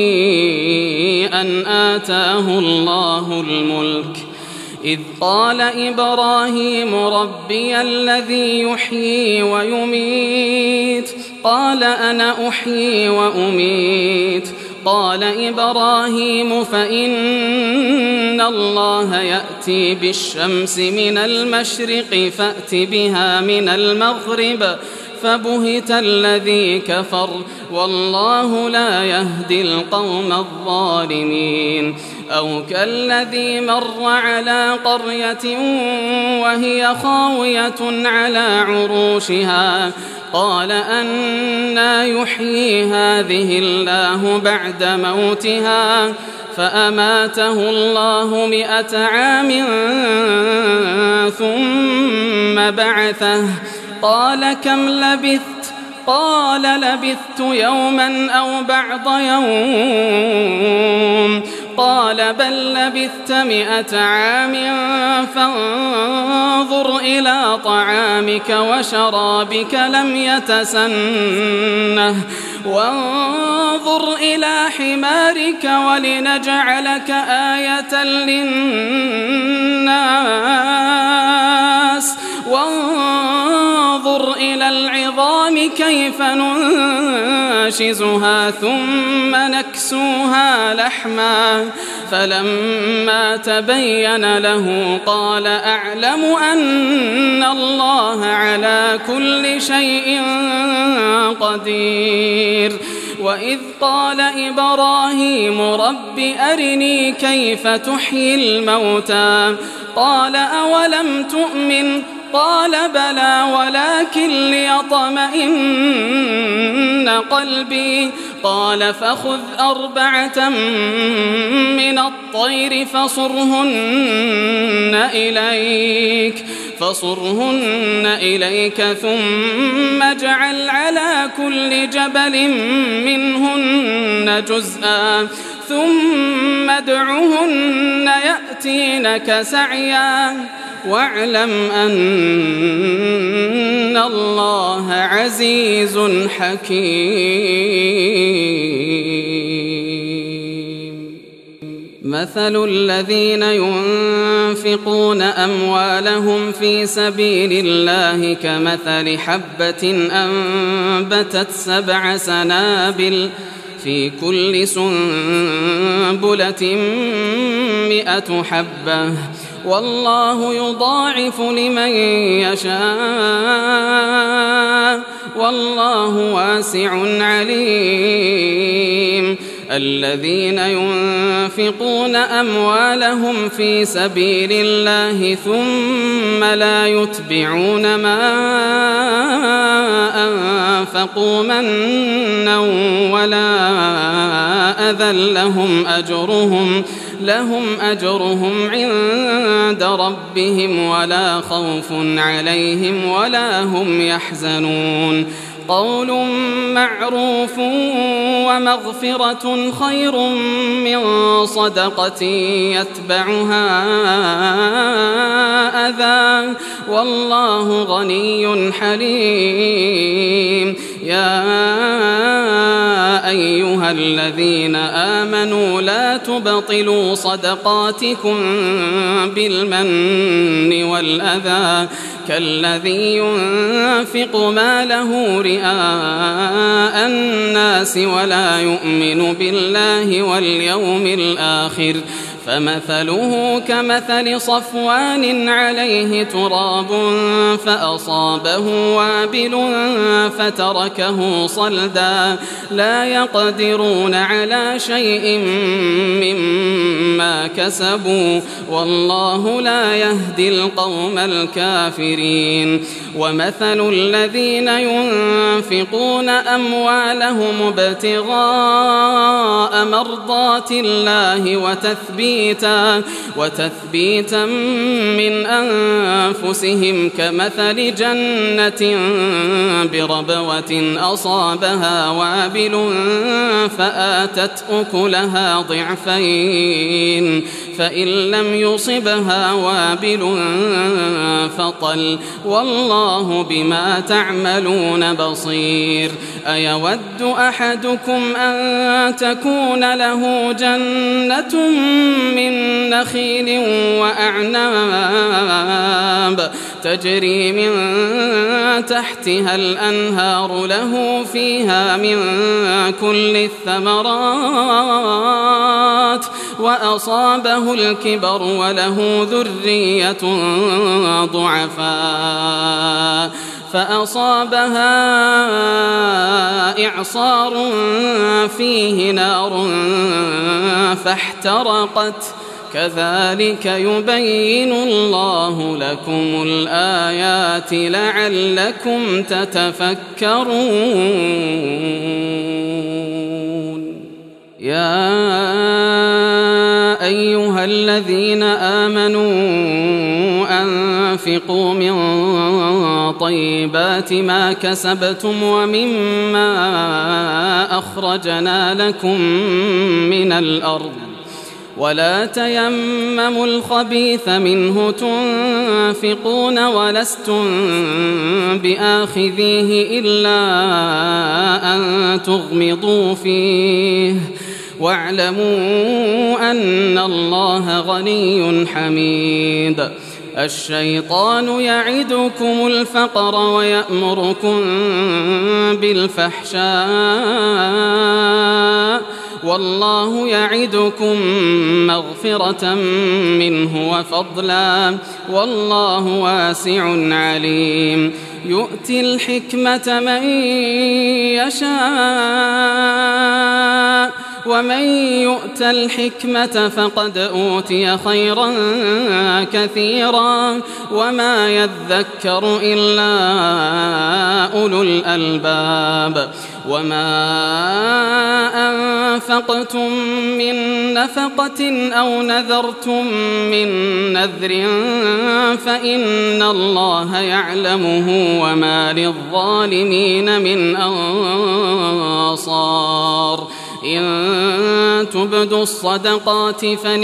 أن آتاه الله الملك إذ قال إبراهيم ربي الذي يحيي ويميت قال أنا أحيي وأميت قال إبراهيم فإن الله يأتي بالشمس من المشرق فأت بها من المغرب فبهت الذي كفر والله لا يهدي القوم الظالمين أو كالذي مر على قرية وهي خاوية على عروشها قال أنى يحيي هذه الله بعد موتها فأماته الله 100 عام ثم بعثه قال كم لبثت قال لبثت يوما أو بعض يوم قال بل لبثت 100 عام فانظر إلى طعامك وشرابك لم يتسنه وانظر إلى حمارك ولنجعلك آية للناس وانظر إلى العظام كيف ننشزها ثم نكسوها لحما فلما تبين له قال أعلم أن الله على كل شيء قدير وإذ قال إبراهيم رب أرني كيف تحيي الموتى قال أولم تؤمن قال بلى ولكن ليطمئن قلبي قال فخذ 4 من الطير فصرهن إليك ثم اجعل على كل جبل منهن جزءا ثم ادعهن يأتينك سعيا واعلم أن الله عزيز حكيم مثل الذين ينفقون أموالهم في سبيل الله كمثل حبة أنبتت 7 سنابل في كل سنبلة 100 حبة والله يضاعف لمن يشاء والله واسع عليم الذين ينفقون أموالهم في سبيل الله ثم لا يتبعون ما أنفقوا منا ولا أذى لهم أجرهم عند ربهم ولا خوف عليهم ولا هم يحزنون قول معروف ومغفرة خير من صدقة يتبعها أذى والله غني حليم يا أيها الذين آمنوا لا تبطلوا صدقاتكم بالمن والأذى كالذي ينفق ماله رئاء الناس ولا يؤمن بالله واليوم الآخر فمثله كمثل صفوان عليه تراب فأصابه وابل فتركه صلدا لا يقدرون على شيء مما كسبوا والله لا يهدي القوم الكافرين ومثل الذين ينفقون أموالهم ابتغاء مرضات الله وتثبيتا من أنفسهم كمثل جنة بربوة أصابها وابل فآتت أكلها ضعفين فإن لم يصبها وابل فطل والله بما تعملون بصير أيود أحدكم أن تكون له جنة من نخيل وأعناب تجري من تحتها الأنهار له فيها من كل الثمرات وأصابه الكبر وله ذرية ضعفاء فأصابها إعصار فيه نار فاحترقت كذلك يبين الله لكم الآيات لعلكم تتفكرون يا أيها الذين آمنوا أنفقوا من طيبات ما كسبتم ومما أخرجنا لكم من الأرض ولا تيمموا الخبيث منه تنفقون ولستم بآخذيه إلا أن تغمضوا فيه واعلموا أن الله غني حميد الشيطان يعدكم الفقر ويأمركم بالفحشاء والله يعدكم مغفرة منه وفضلا والله واسع عليم يؤتي الحكمة من يشاء ومن يؤت الحكمة فقد أوتي خيرا كثيرا وما يذكر إلا أولو الألباب وما أنفقتم من نفقة أو نذرتم من نذر فإن الله يعلمه وما للظالمين من أنصار إن تبدوا الصدقات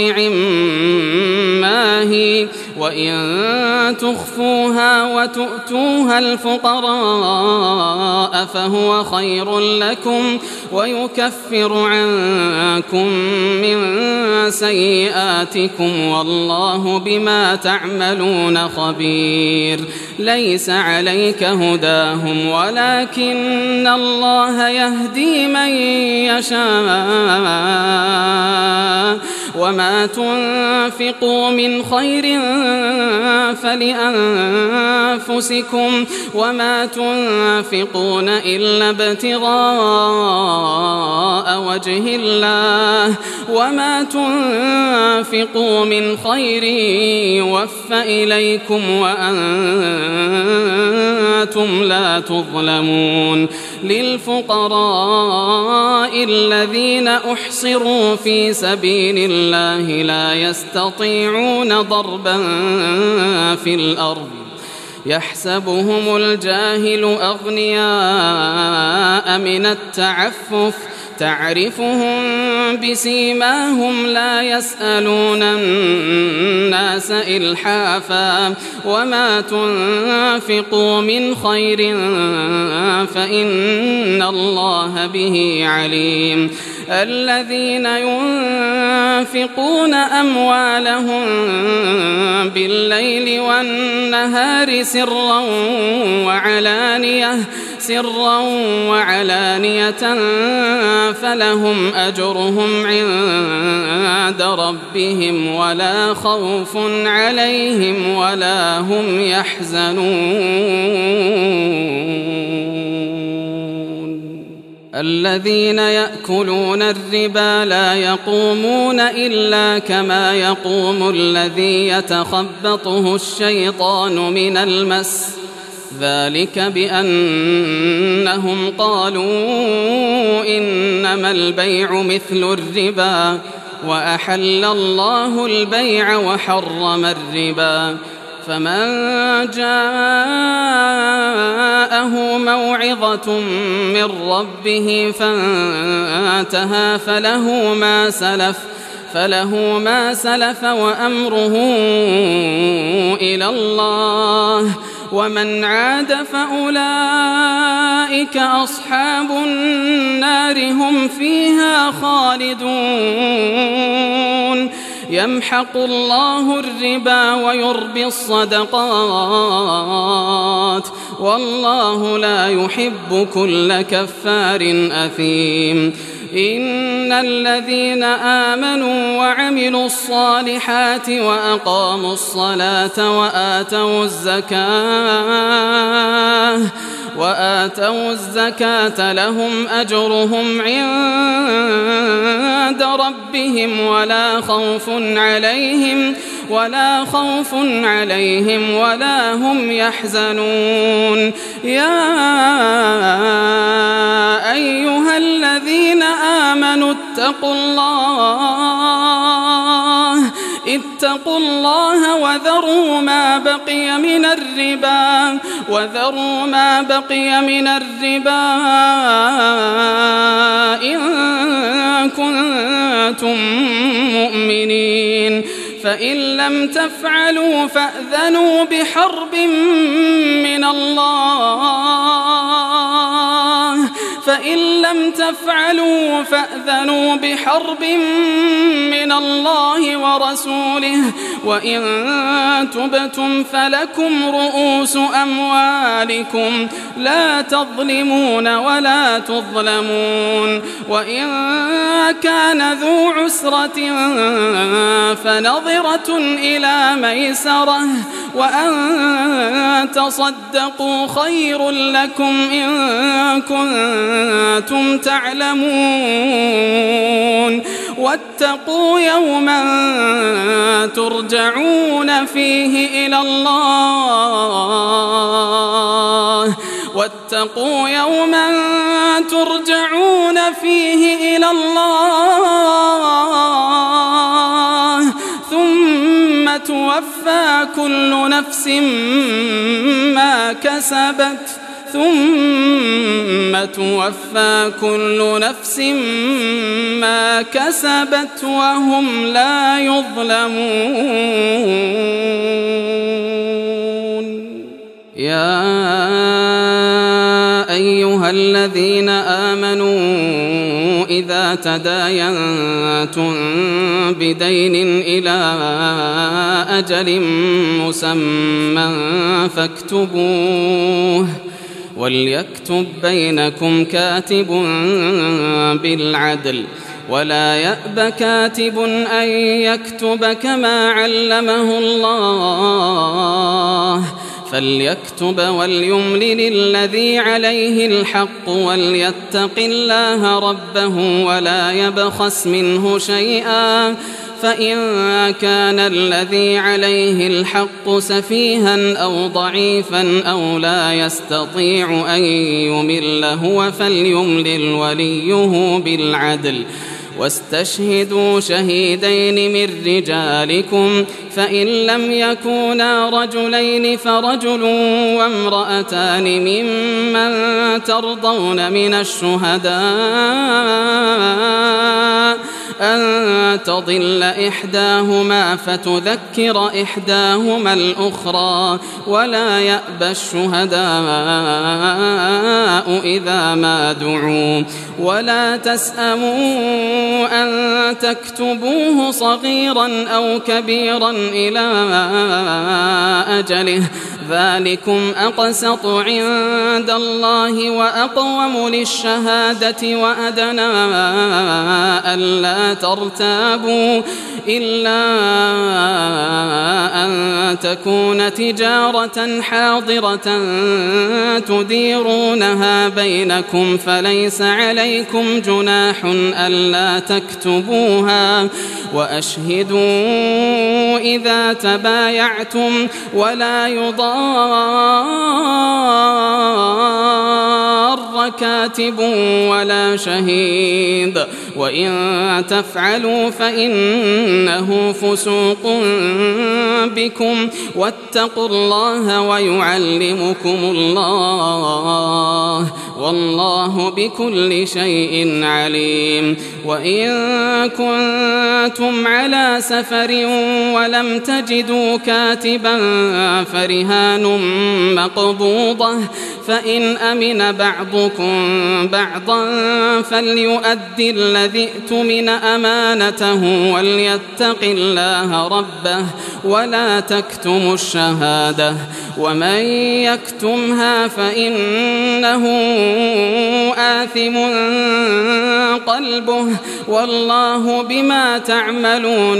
فنعما هي وإن تخفوها وتؤتوها الفقراء فهو خير لكم ويكفر عنكم من سيئاتكم والله بما تعملون خبير ليس عليك هداهم ولكن الله يهدي من يشاء وما تنفقوا من خير فلأنفسكم وما تنفقون إلا ابتغاء وجه الله وما تنفقوا من خير يوفى إليكم وأنتم لا تظلمون للفقراء الذين أحصروا في سبيل الله لا يستطيعون ضربا في الأرض يحسبهم الجاهل أغنياء من التعفف تعرفهم بسيماهم لا يسألون الناس إلحافا وما تنفقوا من خير فإن الله به عليم الذين ينفقون أموالهم بالليل والنهار سرا سرا وعلانية فلهم أجرهم عند ربهم ولا خوف عليهم ولا هم يحزنون. الذين يأكلون الربا لا يقومون إلا كما يقوم الذي يتخبطه الشيطان من المس، ذلك بأنهم قالوا إنما البيع مثل الربا وأحل الله البيع وحرم الربا. فمن جاءه موعظة من ربه فانتهى فله ما سلف وأمره إلى الله، ومن عاد فأولئك أصحاب النار هم فيها خالدون. يمحق الله الربا ويربي الصدقات والله لا يحب كل كفار أثيم. إن الذين آمنوا وعملوا الصالحات وأقاموا الصلاة وآتوا الزكاة لهم أجرهم عند ربهم ولا خوف عليهم ولا هم يحزنون. يا أيها الذين آمنوا اتقوا الله وذروا ما بقي من الربا إن كنتم مؤمنين. فإن لم تفعلوا فأذنوا بحرب من الله ورسوله، وإن تبتم فلكم رؤوس أموالكم لا تظلمون ولا تظلمون. وإن كان ذو عسرة فنظرة إلى ميسرة وأن تصدقوا خير لكم إن كنتم تعلمون. واتقوا يوما ترجعون فيه إلى الله ثم توفى كل نفس ما كسبت وهم لا يظلمون. يا أيها الذين آمنوا إذا تداينتم بدين إلى أجل مسمى فاكتبوه، وليكتب بينكم كاتب بالعدل، ولا يأب كاتب أن يكتب كما علمه الله، فليكتب وليملل الذي عليه الحق وليتق الله ربه ولا يبخس منه شيئا، فإن كان الذي عليه الحق سفيها أو ضعيفا أو لا يستطيع أن يمل هو فليملل وليه بالعدل، واستشهدوا شهيدين من رجالكم، فإن لم يكونا رجلين فرجل وامرأتان ممن ترضون من الشهداء أن تضل إحداهما فتذكر إحداهما الأخرى، ولا يأبى الشهداء إذا ما دعوا، ولا تسأموا أن تكتبوه صغيرا أو كبيرا إلى أجله، ذلكم أقسط عند الله وأقوم للشهادة وأدنى ألا ترتابوا إلا أن تكون تجارة حاضرة تديرونها بينكم فليس عليكم جناح ألا تكتبوها وأشهدوا إذا تبايعتم ولا يضار كاتب ولا شهيد وإن تفعلوا فإنه فسوق بكم واتقوا الله ويعلمكم الله والله بكل شيء عليم وإن كنتم على سفر ولم تجدوا كاتبا فرهان مقبوضة فإن أمن بعضكم بعضا فليؤدي الذي اؤتمن أمانته وليتق الله ربه ولا تكتموا الشهادة ومن يكتمها فإنه آثم قلبه والله بما تعملون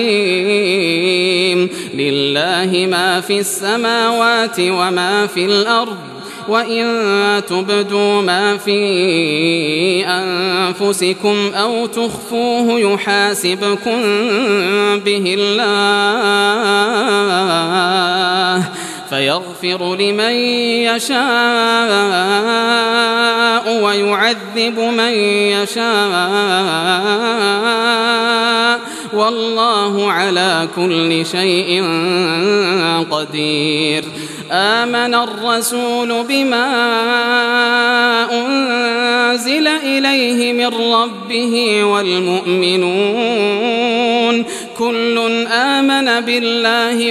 عليم لله ما في السماوات وما في الأرض وإن تبدوا ما في أنفسكم أو تخفوه يحاسبكم به الله فيغفر لمن يشاء ويعذب من يشاء والله على كل شيء قدير آمن الرسول بما أنزل إليه من ربه والمؤمنون كل آمن بالله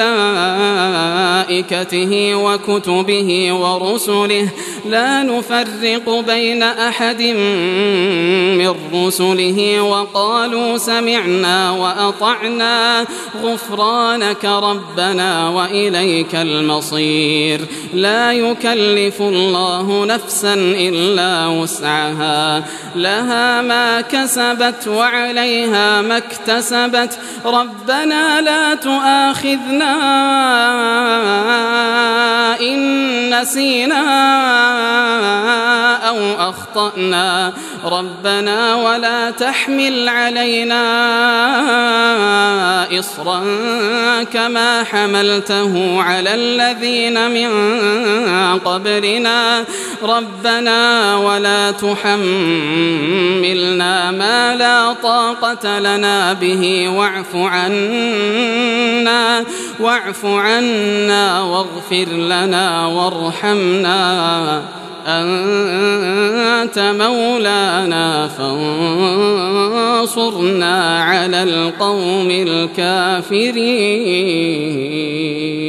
وملائكته وكتبه ورسله لا نفرق بين أحد من رسله وقالوا سمعنا وأطعنا غفرانك ربنا وإليك المصير لا يكلف الله نفسا إلا وسعها لها ما كسبت وعليها ما اكتسبت ربنا لا تؤاخذنا إن نسينا أو أخطأنا ربنا ولا تحمل علينا إصرا كما حملته على الذين من قبلنا ربنا ولا تحملنا ما لا طاقة لنا به واعف عنا واغفر لنا وارحمنا أنت مولانا فانصرنا على القوم الكافرين.